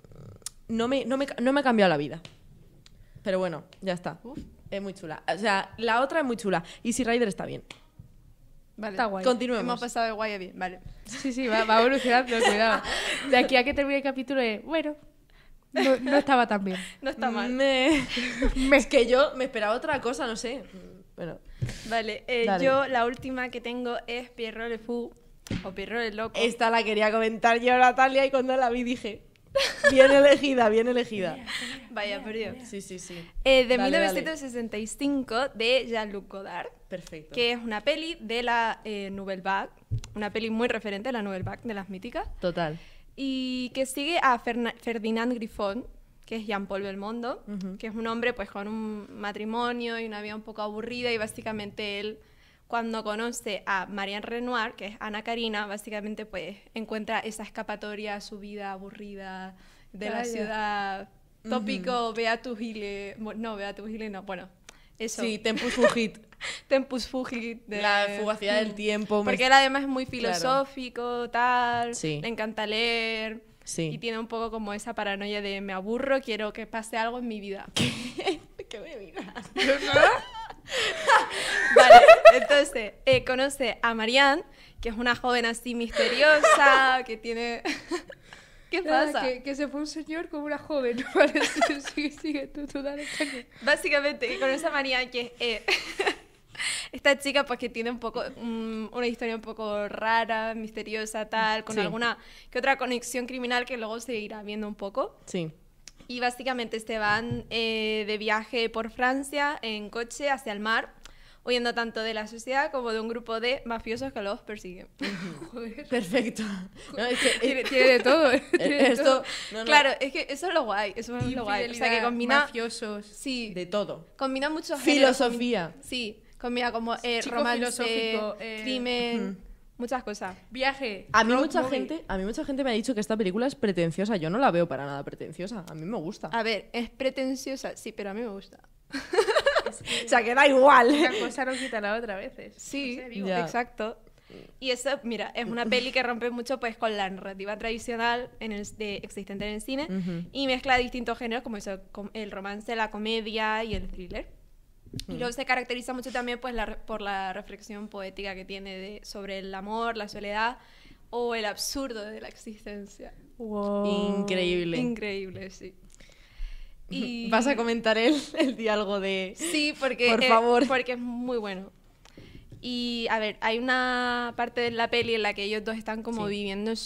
me ha cambiado la vida. Pero bueno, ya está. Es muy chula. O sea, la otra es muy chula. Easy Rider está bien. Vale. Está guay. Continuemos. Hemos pasado de guay a bien, vale. Sí, va evolucionando, cuidado. De aquí a que termine el capítulo bueno, no estaba tan bien. No está mal. Es que yo me esperaba otra cosa, no sé. Bueno. Vale, Dale. yo la última que tengo es Pierrot le Fou, o Pierrot el Loco. Esta la quería comentar yo, Natalia, y cuando la vi dije... Bien elegida. Vaya, perdió. Sí. De Dale, 1965 de Jean-Luc Godard, Perfecto. que es una peli de la Nouvelle Vague, una peli muy referente a la Nouvelle Vague, de las míticas, Total. y que sigue a Ferdinand Griffon, que es Jean-Paul Belmondo, que es un hombre pues con un matrimonio y una vida un poco aburrida, y básicamente él, cuando conoce a Marianne Renoir, que es Ana Karina, básicamente pues encuentra esa escapatoria a su vida aburrida de la Vaya. ciudad. Tópico, Beatus Gile, no, bueno, eso. Sí, Tempus Fugit. Tempus Fugit. La fugacidad del tiempo. Porque él además es muy filosófico, tal, Sí. le encanta leer, Sí. y tiene un poco como esa paranoia de me aburro, quiero que pase algo en mi vida. ¿Qué me miras? Vale, entonces conoce a Marianne, que es una joven así misteriosa, que tiene... ¿Qué pasa? Que se fue un señor con una joven. Vale, sigue, tú dale, chaque. Básicamente, conoce a Marianne, que es esta chica pues que tiene un poco una historia un poco rara, misteriosa, tal, con Sí. alguna que otra conexión criminal que luego se irá viendo un poco. Sí. Y básicamente se van de viaje por Francia en coche hacia el mar, huyendo tanto de la sociedad como de un grupo de mafiosos que los persiguen. Joder. Perfecto. No, es que, Tiene de todo. esto... no, Claro, es que eso es lo guay, eso es lo guay. O sea, que combina... mafiosos. Sí, de todo. combina muchos géneros. Filosofía. Sí, combina como Chico romance, filosófico, crimen, muchas cosas. Viaje. A mí road mucha movie. gente me ha dicho que esta película es pretenciosa. Yo no la veo para nada pretenciosa. A mí me gusta. A ver, es pretenciosa, sí, pero a mí me gusta. O sea, que da igual. Una cosa no quita la otra a veces. Sí, No sé, digo. Ya. exacto. Y eso, mira, es una peli que rompe mucho pues con la narrativa tradicional existente en el cine, y mezcla distintos géneros como eso, el romance, la comedia y el thriller. Y luego se caracteriza mucho también pues por la reflexión poética que tiene sobre el amor, la soledad o el absurdo de la existencia. Wow. Increíble. Increíble, sí. Y... ¿Vas a comentar el diálogo de...? Sí, porque, Por favor. porque es muy bueno. Y, a ver, hay una parte de la peli en la que ellos dos están como Sí. viviendo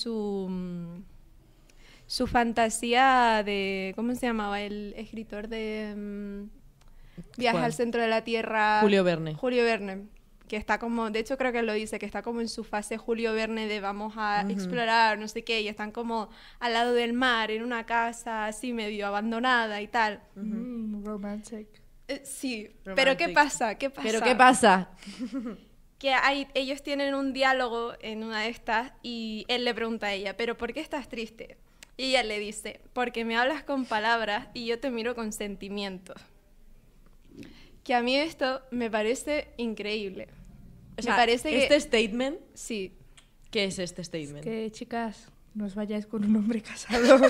su fantasía de... ¿Cómo se llamaba? El escritor de Viaje ¿Cuál? al centro de la Tierra. Julio Verne. Julio Verne. que está como, de hecho creo que lo dice, que está como en su fase Julio Verne de vamos a explorar, no sé qué, y están como al lado del mar, en una casa así medio abandonada y tal. Romantic. Sí, Romantic. pero ¿qué pasa? ¿Qué pasa? ¿Pero qué pasa? Que ellos tienen un diálogo en una de estas y él le pregunta a ella, ¿pero por qué estás triste? Y ella le dice, porque me hablas con palabras y yo te miro con sentimientos. Que a mí esto me parece increíble. O sea, me parece que... este statement, Sí. ¿qué es este statement? Que, chicas, no os vayáis con un hombre casado.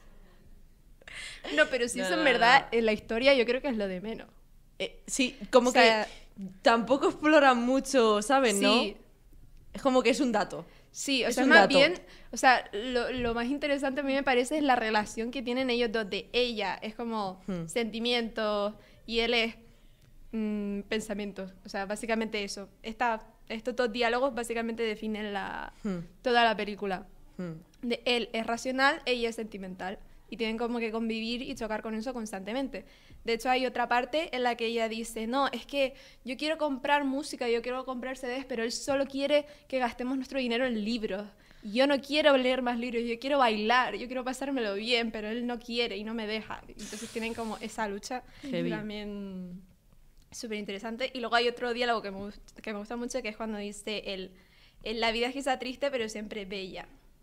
No, pero si No, eso en no, verdad, no. en la historia yo creo que es lo de menos. Sí, como O sea, que tampoco exploran mucho, ¿sabes? Sí. ¿No? Es como que es un dato. Sí, o Es sea, un más dato. bien, o sea, lo más interesante a mí me parece es la relación que tienen ellos dos de ella. Es como sentimientos y él es pensamientos. O sea, básicamente eso. Estos dos diálogos básicamente definen toda la película. De él es racional, ella es sentimental. Y tienen como que convivir y chocar con eso constantemente. De hecho, hay otra parte en la que ella dice, no, es que yo quiero comprar música, yo quiero comprar CDs, pero él solo quiere que gastemos nuestro dinero en libros. Y yo no quiero leer más libros, yo quiero bailar, yo quiero pasármelo bien, pero él no quiere y no me deja. Entonces tienen como esa lucha Heavy. también súper interesante. Y luego hay otro diálogo que me gusta mucho, que es cuando dice la vida es quizá triste, pero siempre bella.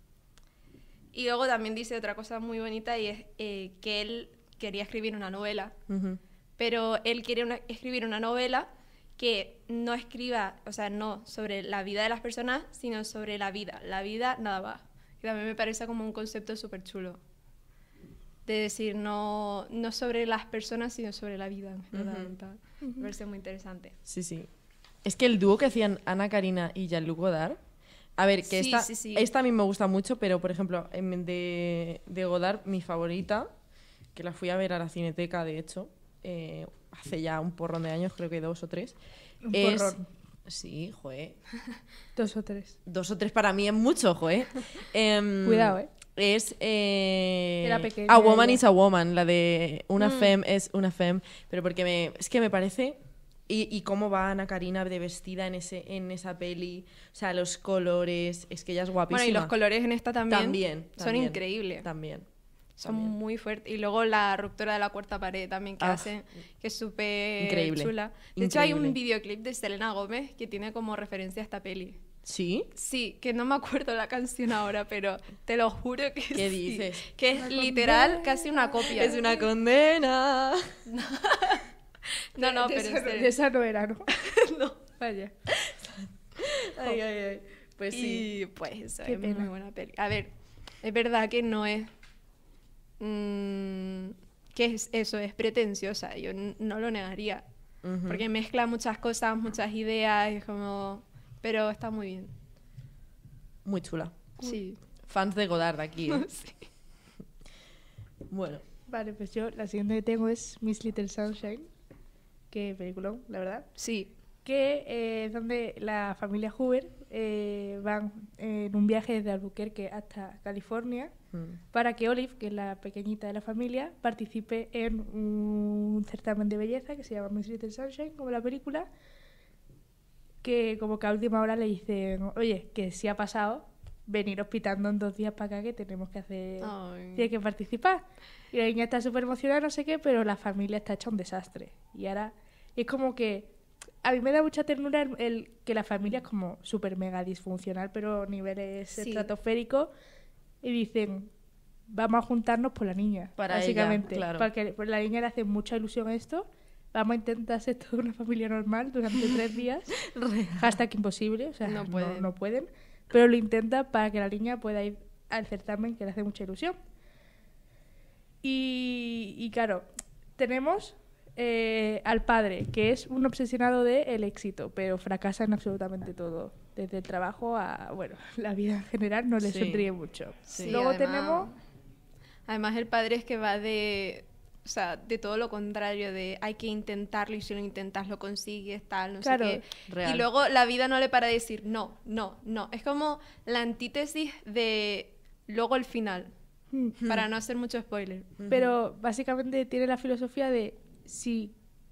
Y luego también dice otra cosa muy bonita y es que él quería escribir una novela, pero él quiere escribir una novela que no escriba, o sea, no sobre la vida de las personas, sino sobre la vida. La vida nada más. Que también me parece como un concepto súper chulo. De decir, no sobre las personas, sino sobre la vida en general. Tal. Me parece muy interesante. Sí, sí. Es que el dúo que hacían Ana Karina y Jean-Luc Godard, a ver, que Sí, esta, sí, sí. esta a mí me gusta mucho, pero por ejemplo, de Godard, mi favorita, que la fui a ver a la Cineteca, de hecho, hace ya un porrón de años, creo que 2 o 3. Un es... porrón. Sí, joe. 2 o 3. 2 o 3 para mí es mucho, joe. Cuidado, ¿eh? Es Era pequeña A Woman ella. is a Woman, la de una femme es una femme, pero porque es que me parece y cómo va Ana Karina de vestida en esa peli, o sea, los colores, es que ella es guapísima. Bueno, y los colores en esta también, son también, increíbles. También. Son muy fuertes. Y luego la ruptura de la cuarta pared también que hacen, que es súper Increíble. chula. De hecho, hay un Increíble. videoclip de Selena Gómez que tiene como referencia a esta peli. ¿Sí? Sí, que no me acuerdo la canción ahora, pero te lo juro que ¿Qué sí. dices? Que es literal casi una copia. Es una condena. No, no, pero en serio. Esa no era, ¿no? No. Vaya. Ay, ay, ay. Pues sí. Y pues eso, Qué es pena. muy buena peli. A ver, es verdad que no es... que es eso, es pretenciosa, yo no lo negaría. Porque mezcla muchas cosas, muchas ideas, es como... Pero está muy bien. Muy chula. Sí. Fans de Godard aquí, ¿eh? Sí. Bueno. Vale, pues yo la siguiente que tengo es Miss Little Sunshine. Qué película, la verdad. Sí. Que es donde la familia Hoover van en un viaje desde Albuquerque hasta California para que Olive, que es la pequeñita de la familia, participe en un certamen de belleza que se llama Miss Little Sunshine, como la película, que como que a última hora le dicen, oye, que si ha pasado, veniros pitando en 2 días para acá que tenemos que hacer, Ay. tiene que participar. Y la niña está súper emocionada, no sé qué, pero la familia está hecha un desastre. Y ahora es como que a mí me da mucha ternura el que la familia es como súper mega disfuncional, pero a niveles Sí. estratosféricos. Y dicen, vamos a juntarnos por la niña, Para básicamente. ella, claro. Porque por la niña le hace mucha ilusión esto. Vamos a intentar ser toda una familia normal durante 3 días. Hashtag imposible, o sea, No pueden. no pueden. Pero lo intenta para que la niña pueda ir al certamen, que le hace mucha ilusión. Y claro, tenemos al padre, que es un obsesionado del éxito, pero fracasa en absolutamente todo. Desde el trabajo a, bueno, la vida en general no le Sí. sonríe mucho. Sí. Luego además- tenemos... Además, el padre es que va o sea, de todo lo contrario, de hay que intentarlo y si lo intentas lo consigues, tal, no Claro. sé qué. Real. Y luego la vida no le para de decir no, no, no. Es como la antítesis de luego el final, para no hacer mucho spoiler. Pero básicamente tiene la filosofía de si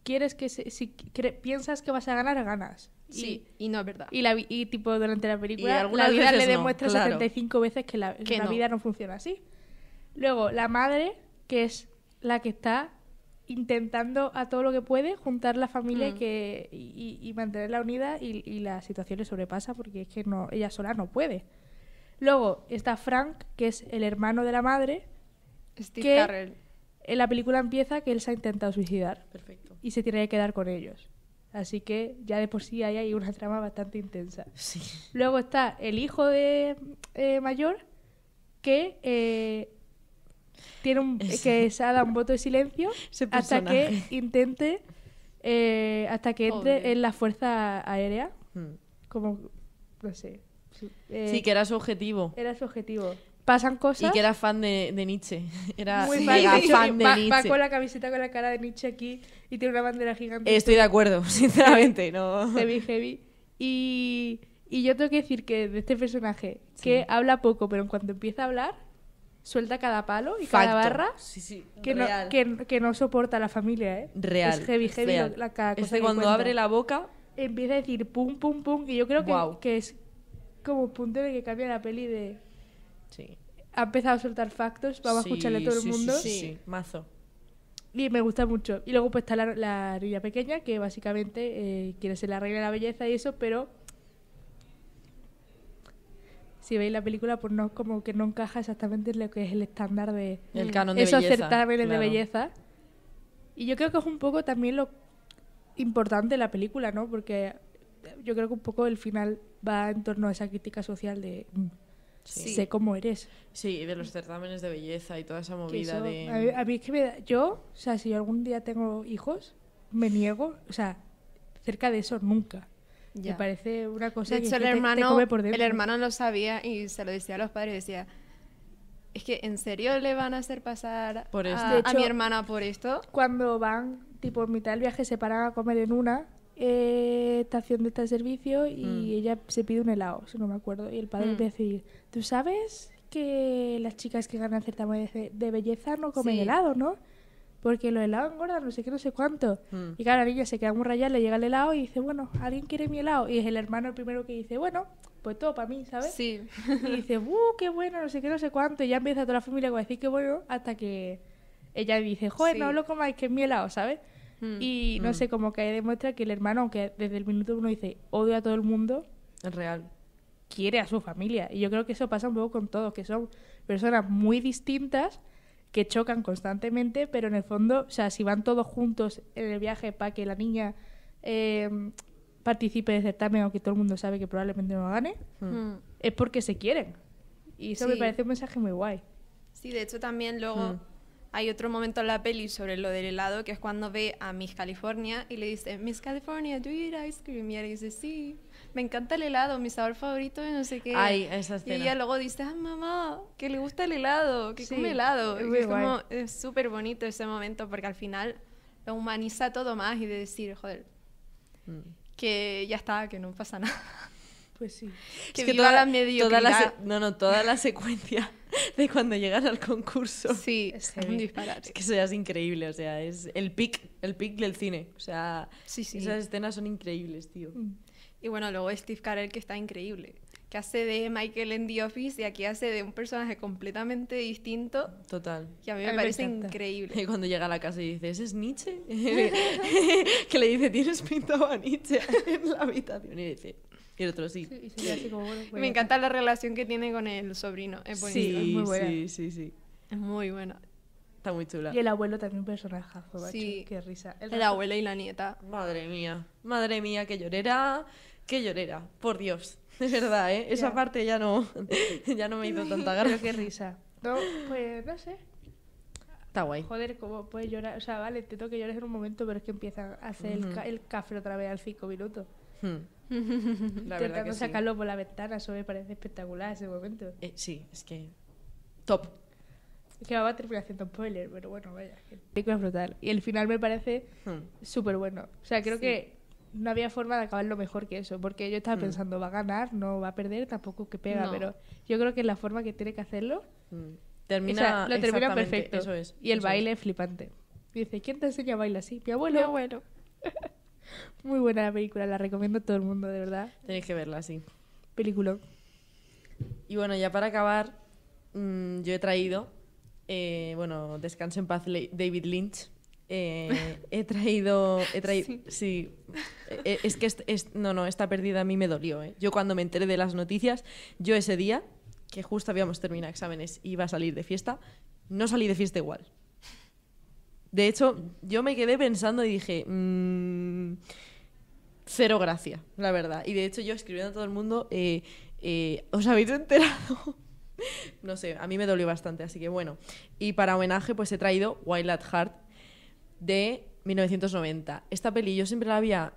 quieres que piensas que vas a ganar, ganas. Sí, y no es verdad. Y tipo durante la película algunas la vida veces le no, demuestra claro. 75 veces que la no. vida no funciona así. Luego, la madre, que es la que está intentando a todo lo que puede juntar la familia y mantenerla unida, y la situación le sobrepasa porque es que no, ella sola no puede. Luego está Frank, que es el hermano de la madre, Steve Carell. en la película empieza que él se ha intentado suicidar Perfecto. y se tiene que quedar con ellos. Así que ya de por sí hay ahí una trama bastante intensa. Sí. Luego está el hijo de mayor, que tiene que se ha dado un voto de silencio Ese hasta que personaje. intente hasta que entre Pobre. en la fuerza aérea, Hmm. como no sé. Sí, que era su objetivo. era su objetivo. Pasan cosas. Y que era fan de Nietzsche. Era muy mega fan, fan de va Nietzsche. con la camiseta con la cara de Nietzsche aquí y tiene una bandera gigante. Estoy de acuerdo, sinceramente. No. Heavy. Y yo tengo que decir que de este personaje, que habla poco, pero en cuanto empieza a hablar, suelta cada palo y cada Facto. barra, Sí, sí. que no, Real. que no soporta a la familia, ¿eh? Real. Es heavy real. cada cosa Este que cuando cuenta. abre la boca, Empieza a decir pum, pum, pum, y yo creo Guau. que es como un punto en el que cambia la peli de... sí. Ha empezado a soltar factos, vamos Sí, a escucharle a todo el sí, mundo. Sí, mazo. Y me gusta mucho. Y luego pues está la niña pequeña, que básicamente quiere ser la reina de la belleza y eso, pero si veis la película, pues no, como que no encaja exactamente en lo que es el estándar de El canon de esos belleza. certámenes claro. de belleza. Y yo creo que es un poco también lo importante de la película, ¿no? Porque yo creo que un poco el final va en torno a esa crítica social de Sí. sé cómo eres. Sí, de los certámenes de belleza y toda esa Que movida eso- de... a mí es que me da... Yo, o sea, si yo algún día tengo hijos, me niego, o sea, cerca de eso nunca. Ya. Me parece una cosa De que hecho, es que te el come por dentro. hermano lo sabía y se lo decía a los padres. Decía, es que ¿en serio le van a hacer pasar Por esto. De a hecho- mi hermana por esto? Cuando van, tipo, en mitad del viaje, se paran a comer en una estación de este servicio y ella se pide un helado, si no me acuerdo. Y el padre empieza a decir, ¿tú sabes que las chicas que ganan certámenes de belleza no comen Sí. helado, no? Porque los helados engordan, no sé qué, no sé cuánto. Mm. Y claro, la niña se queda muy rayada, le llega el helado y dice, bueno, ¿alguien quiere mi helado? Y es el hermano el primero que dice, bueno, pues todo para mí, ¿sabes? Sí. Y dice, qué bueno, no sé qué, no sé cuánto. Y ya empieza toda la familia a decir qué bueno, hasta que ella dice, joder, Sí. no lo comáis, que es mi helado, ¿sabes? Mm. Y no sé, como que ahí demuestra que el hermano, aunque desde el minuto uno dice, odio a todo el mundo, Es real. quiere a su familia. Y yo creo que eso pasa un poco con todos, que son personas muy distintas que chocan constantemente, pero en el fondo, o sea, si van todos juntos en el viaje para que la niña participe del certamen, aunque todo el mundo sabe que probablemente no gane, Mm. es porque se quieren. Y eso me Sí. parece un mensaje muy guay. Sí, de hecho también luego hay otro momento en la peli sobre lo del helado, que es cuando ve a Miss California y le dice, Miss California, ¿do you eat ice cream? Y ella dice, sí, me encanta el helado, mi sabor favorito y no sé qué. Ay, esa Y escena. ella luego dice, mamá, que le gusta el helado, que Sí, come helado. es Y muy es como, guay. es súper bonito ese momento porque al final lo humaniza todo más y de decir, joder, Mm. que ya está, que no pasa nada. Pues sí. Que Es que viva la toda mediocridad. toda la secuencia de cuando llegan al concurso. Sí, Es es un heavy. disparate. Es que eso ya es increíble, o sea, es el pic del cine. O sea, Sí, sí. esas escenas son increíbles, tío. Y bueno, luego Steve Carell, que está increíble, que hace de Michael en The Office y aquí hace de un personaje completamente distinto Total. que a mí A me mí me parece encanta. increíble. Y cuando llega a la casa y dice, ¿ese es Nietzsche? Que le dice, ¿tienes pintado a Nietzsche en la habitación? Y dice, y el otro sí. Sí, y se queda así como, bueno, Y pues me ya encanta la relación que tiene con el sobrino, es bonito, Sí, es muy buena. sí. es muy buena. Está muy chula. está. Y el abuelo también un personajazo, macho. Sí. Qué risa. El abuelo y la nieta. Madre mía, qué llorera, por Dios. De verdad, ¿eh? Esa Ya. parte ya no me hizo tanta Pero gracia. qué risa. No, pues no sé. Está guay. Joder, ¿cómo puedes llorar? O sea, vale, entiendo que llores en un momento, pero es que empiezan a hacer el café otra vez al 5 minutos. Hmm. La verdad Intentando que sí. sacarlo por la ventana, eso me parece espectacular ese momento. Sí, es que... Top. Es que va a terminar haciendo spoiler, pero bueno, vaya. La película es brutal. Y el final me parece Hmm. súper bueno. O sea, creo Sí. que no había forma de acabarlo mejor que eso, porque yo estaba pensando, va a ganar, no va a perder, tampoco que pega, No. pero yo creo que es la forma que tiene que hacerlo. Hmm. O Termina, sea, lo termina exactamente, perfecto. Eso es. Y el eso baile es flipante. Y dice, ¿quién te enseña a bailar así? Mi abuelo. Mi abuelo. Muy buena la película, la recomiendo a todo el mundo, de verdad. Tenéis que verla, sí. Película. Y bueno, ya para acabar, yo he traído, bueno, descanse en paz David Lynch. He traído, sí. Es que no, esta pérdida a mí me dolió. Yo cuando me enteré de las noticias, yo ese día, que justo habíamos terminado exámenes y iba a salir de fiesta, no salí de fiesta igual. De hecho, yo me quedé pensando y dije, cero gracia, la verdad. Y de hecho yo escribiendo a todo el mundo, ¿os habéis enterado? No sé, a mí me dolió bastante, así que bueno. Y para homenaje pues he traído Wild at Heart de 1990. Esta peli yo siempre la había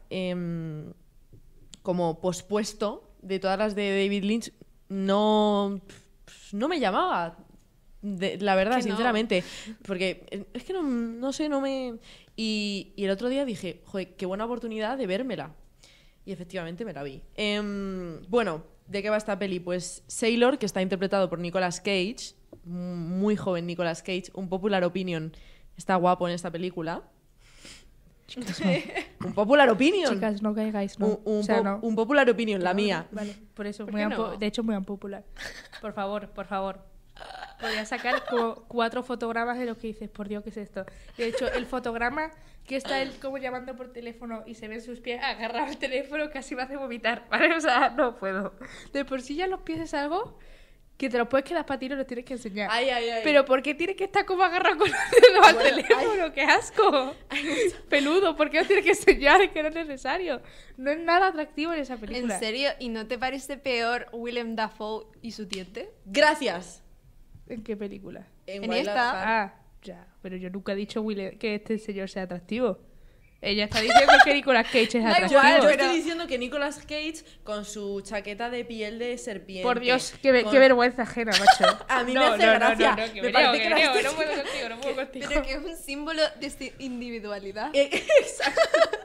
como pospuesto, de todas las de David Lynch, no me llamaba. La verdad, sinceramente, porque es que no sé, no me... Y el otro día dije, joder, qué buena oportunidad de vérmela. Y efectivamente me la vi. Bueno, ¿de qué va esta peli? Pues Sailor, que está interpretado por Nicolas Cage, muy joven Nicolas Cage, un popular opinion, está guapo en esta película. Chicas, no. Un popular opinion. Chicas, no caigáis, no. Un popular opinion, la mía. Vale, por eso, ¿Por qué no? de hecho muy unpopular. Por favor. Podría sacar como 4 fotogramas de lo que dices, por Dios, ¿qué es esto? De hecho, el fotograma que está él como llamando por teléfono y se ven sus pies agarrados al teléfono casi me hace vomitar, ¿vale? O sea, no puedo. De por sí ya los pies es algo que te los puedes quedar para ti y los tienes que enseñar. Ay. Pero ¿por qué tienes que estar como agarrado con los dedos al teléfono? ¡Qué asco! Peludo, ¿por qué lo tienes que enseñar? Es que no es necesario. No es nada atractivo en esa película. ¿En serio? ¿Y no te parece peor Willem Dafoe y su diente? Gracias. ¿En qué película? En Wild at esta. Heart. Ah, ya. Pero yo nunca he dicho que este señor sea atractivo. Ella está diciendo que Nicolas Cage es Da atractivo. igual, Yo pero- estoy diciendo que Nicolas Cage con su chaqueta de piel de serpiente. Por Dios, con- qué vergüenza ajena, macho. A mí me hace gracia. que Me me parece que que la- no puedo contigo, no puedo contigo. Pero que es un símbolo de individualidad. Exacto.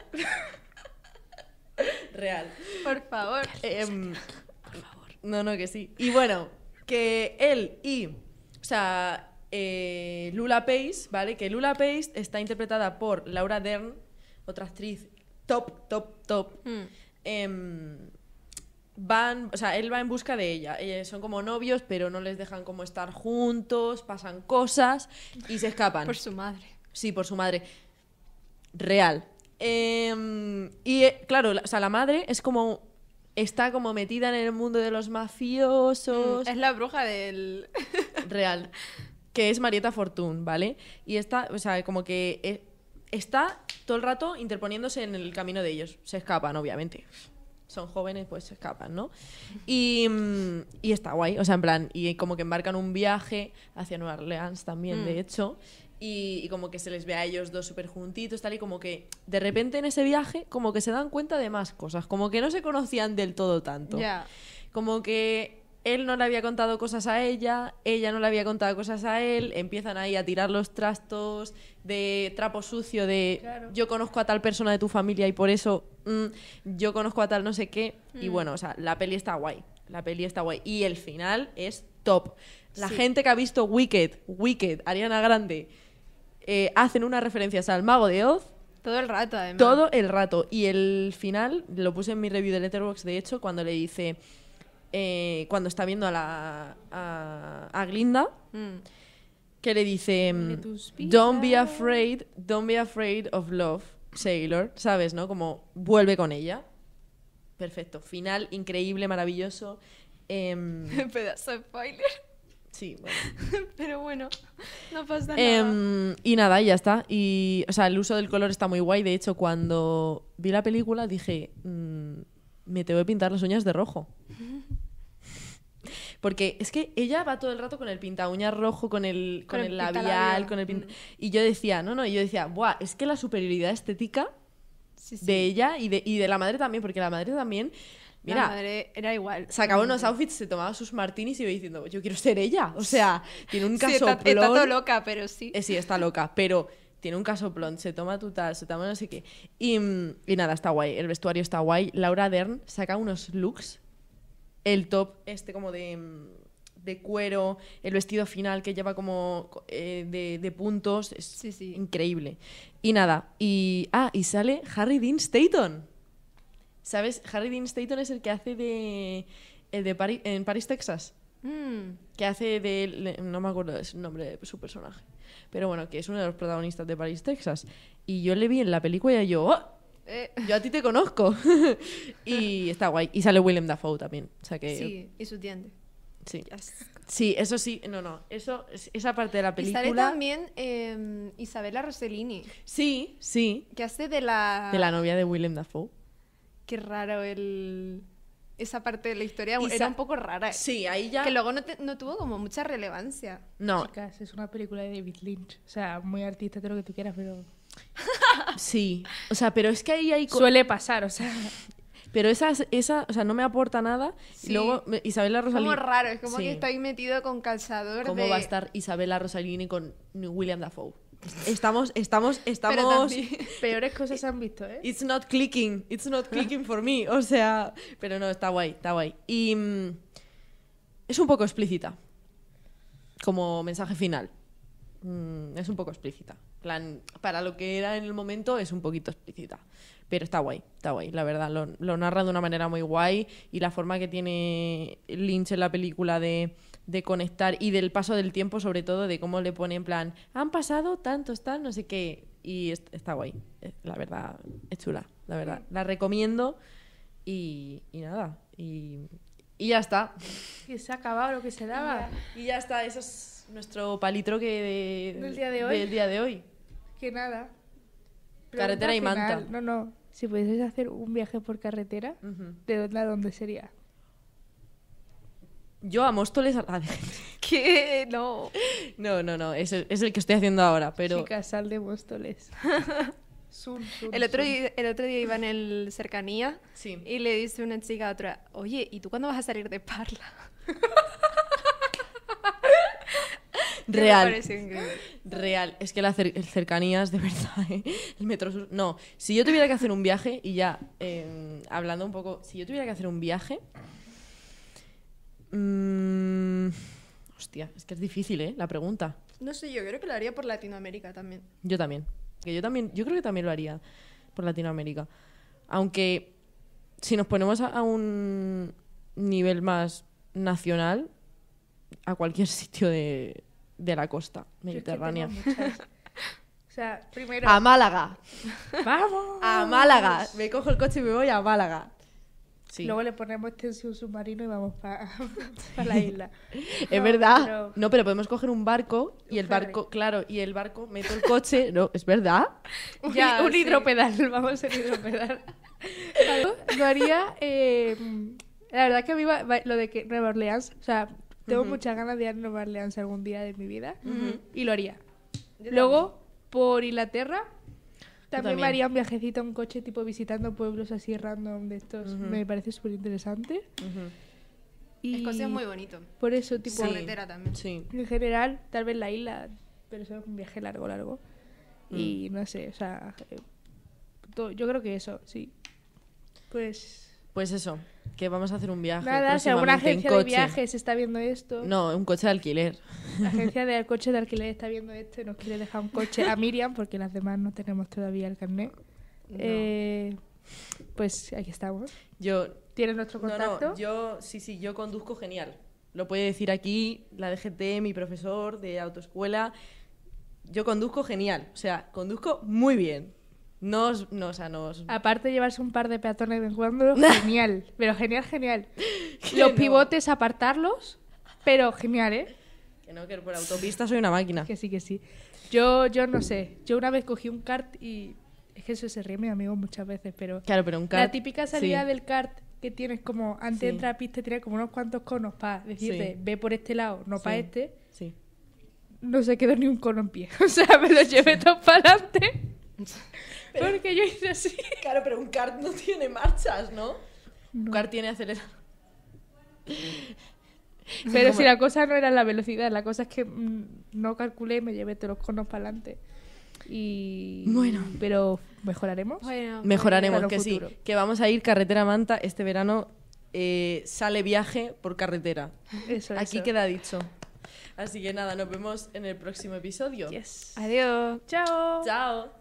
Real. Por favor. No, que sí. Y bueno, que él y... O sea, Lula Pace, ¿vale? Que Lula Pace está interpretada por Laura Dern, otra actriz top. O sea, él va en busca de ella. Son como novios, pero no les dejan como estar juntos, pasan cosas y se escapan. Por su madre. Sí, por su madre. Real. Claro, o sea, la madre es como... Está como metida en el mundo de los mafiosos. Es la bruja del... Real. Que es Marietta Fortune, ¿vale? Y está, o sea, como que está todo el rato interponiéndose en el camino de ellos. Se escapan, obviamente. Son jóvenes, pues se escapan, ¿no? Y está guay, o sea, en plan, y como que embarcan un viaje hacia Nueva Orleans también, de hecho, y como que se les ve a ellos dos súper juntitos, tal, y como que de repente en ese viaje como que se dan cuenta de más cosas, como que no se conocían del todo tanto. Ya. Como que él no le había contado cosas a ella no le había contado cosas a él, empiezan ahí a tirar los trastos de trapo sucio de Claro. yo conozco a tal persona de tu familia y por eso yo conozco a tal no sé qué. Y bueno, o sea, la peli está guay. Y el final es top. La Sí. gente que ha visto Wicked, Ariana Grande, hacen unas referencias al Mago de Oz Todo el rato, además. todo el rato. Y el final, lo puse en mi review de Letterboxd, de hecho, cuando le dice... cuando está viendo a Glinda, que le dice De tus don't be vidas". afraid of love, Sailor, ¿sabes? ¿No? Como vuelve con ella. Perfecto. Final increíble, maravilloso. Pedazo de spoiler. Sí, bueno. Pero bueno, no pasa nada. Y nada, y ya está. Y, o sea, el uso del color está muy guay. De hecho, cuando vi la película dije, me tengo que pintar las uñas de rojo. Porque es que ella va todo el rato con el pinta uñas rojo, con el labial, pintalabio. con el Y yo decía, buah, es que la superioridad estética Sí, sí. de ella y de la madre también, porque la madre también, La mira, madre era igual. sacaba unos outfits, se tomaba sus martinis y iba diciendo, yo quiero ser ella. O sea, tiene un Sí, está casoplón. todo loca, pero sí. Sí, está loca, pero tiene un casoplón, se toma tu tal, se toma no sé qué. Y nada, está guay, el vestuario está guay. Laura Dern saca unos looks, el top este como de de cuero, el vestido final que lleva como de puntos, es Sí. increíble. Y nada, y sale Harry Dean Stanton. ¿Sabes? Harry Dean Stanton es el que hace en Paris, Texas. Que hace no me acuerdo de su nombre de su personaje, pero bueno, que es uno de los protagonistas de Paris, Texas. Y yo le vi en la película y yo, yo a ti te conozco. Y está guay. Y sale Willem Dafoe también, o sea que Sí, y su diente. sí. Sí, eso sí, eso, esa parte de la Y película. sale también Isabella Rossellini, Sí, que hace de la... de la novia de Willem Dafoe. Qué raro esa parte de la historia, Y era un poco rara. Sí, ahí ya. Que luego no tuvo como mucha relevancia. No, Chicas, es una película de David Lynch. O sea, muy artista, todo lo que tú quieras, pero... sí. O sea, pero es que ahí hay. Suele pasar, o sea... Pero esa, o sea, no me aporta nada. Sí. Y luego Isabella Es Rossellini. como raro, es como Sí. que está ahí metido con calzador ¿Cómo de... va a estar Isabella Rossellini con William Dafoe? Estamos. Pero también... Peores cosas se han visto, ¿eh? It's not clicking for me. O sea, pero no, está guay. Y es un poco explícita. Como mensaje final. Es un poco explícita. En plan, para lo que era en el momento es un poquito explícita. Pero está guay, la verdad. Lo narra de una manera muy guay. Y la forma que tiene Lynch en la película de conectar y del paso del tiempo, sobre todo, de cómo le pone en plan, han pasado tantos, tal, no sé qué. Y está guay. La verdad, es chula, la verdad. La recomiendo y nada. Y ya está. Que se ha acabado lo que se daba. Y ya está, eso es nuestro palitroque ¿Del día de hoy? del día de hoy. Que nada. Carretera y Pregunta manta. final. No. Si pudieses hacer un viaje por carretera, Ujú. ¿de dónde a dónde sería? Yo a Móstoles... ¿Qué? No. No, es el que estoy haciendo ahora, pero... Chicas, sal de Móstoles. El otro día iba en el Cercanía Sí. y le dice una chica a otra, oye, ¿y tú cuándo vas a salir de Parla? Que me Real. pareció increíble. Real. Es que el cercanías, de verdad, ¿eh? El Metro Sur... No, si yo tuviera que hacer un viaje, y ya, hablando un poco... Si yo tuviera que hacer un viaje... hostia, es que es difícil, la pregunta. No sé, yo creo que lo haría por Latinoamérica también. Yo también. Yo creo que también lo haría por Latinoamérica. Aunque si nos ponemos a un nivel más nacional, a cualquier sitio de la costa mediterránea. Yo es que tengo muchas. O sea, primero... A Málaga. ¡Vamos! A Málaga. Me cojo el coche y me voy a Málaga. Sí. Luego le ponemos extensión submarino y vamos para la isla. Es No, verdad. No, pero podemos coger un barco y Un el ferry. barco, claro, y el barco meto el coche. No, es verdad. Ya, un sí. hidropedal, vamos en hidropedal. Lo haría... la verdad que a mí lo de que Nueva Orleans... O sea, tengo muchas ganas de ir a Nueva Orleans algún día de mi vida. Y lo haría. Luego, por Inglaterra... También me también. haría un viajecito en coche, tipo visitando pueblos así random de estos. Me parece súper interesante. Y Escocia es muy bonito. por eso, tipo, Sí. Carretera también. Sí. en general, tal vez la isla, pero eso es un viaje largo. Y no sé, o sea, yo creo que eso, sí. Pues eso, que vamos a hacer un viaje. nada, si alguna próximamente en agencia de coche. viajes está viendo esto, No, un coche de alquiler. la agencia de coche de alquiler está viendo esto y nos quiere dejar un coche a Miriam, porque las demás no tenemos todavía el carnet. No. Pues aquí estamos. Yo, ¿Tienes nuestro contacto? yo conduzco genial. Lo puede decir aquí la DGT, mi profesor de autoescuela. Yo conduzco genial, o sea, conduzco muy bien. No, o sea, no os... Aparte de llevarse un par de peatones de vez en cuando, genial. Pero genial. Que Los no. pivotes, apartarlos, pero genial, ¿eh? Que por autopista soy una máquina. Que sí. Yo no sé. Yo una vez cogí un kart y... Es que eso se ríe mi amigo muchas veces, pero... Claro, pero un La kart... típica salida sí. del kart que tienes como antes de Sí. entrar a pista, tienes como unos cuantos conos para decirte, Sí. ve por este lado, no para Sí. este. Sí. No se quedó ni un cono en pie. O sea, me lo llevé todo para adelante. Porque yo hice así. Claro, pero un kart no tiene marchas, ¿no? Un kart tiene acelerador. Pero si la cosa no era la velocidad, la cosa es que no calculé y me llevé todos los conos para adelante. Y... Bueno. Pero mejoraremos. Bueno, Mejoraremos, Para que un sí. futuro. Que vamos a ir carretera Manta este verano sale viaje por carretera. Aquí Eso. queda dicho. Así que nada, nos vemos en el próximo episodio. Yes. Adiós. Chao. Chao.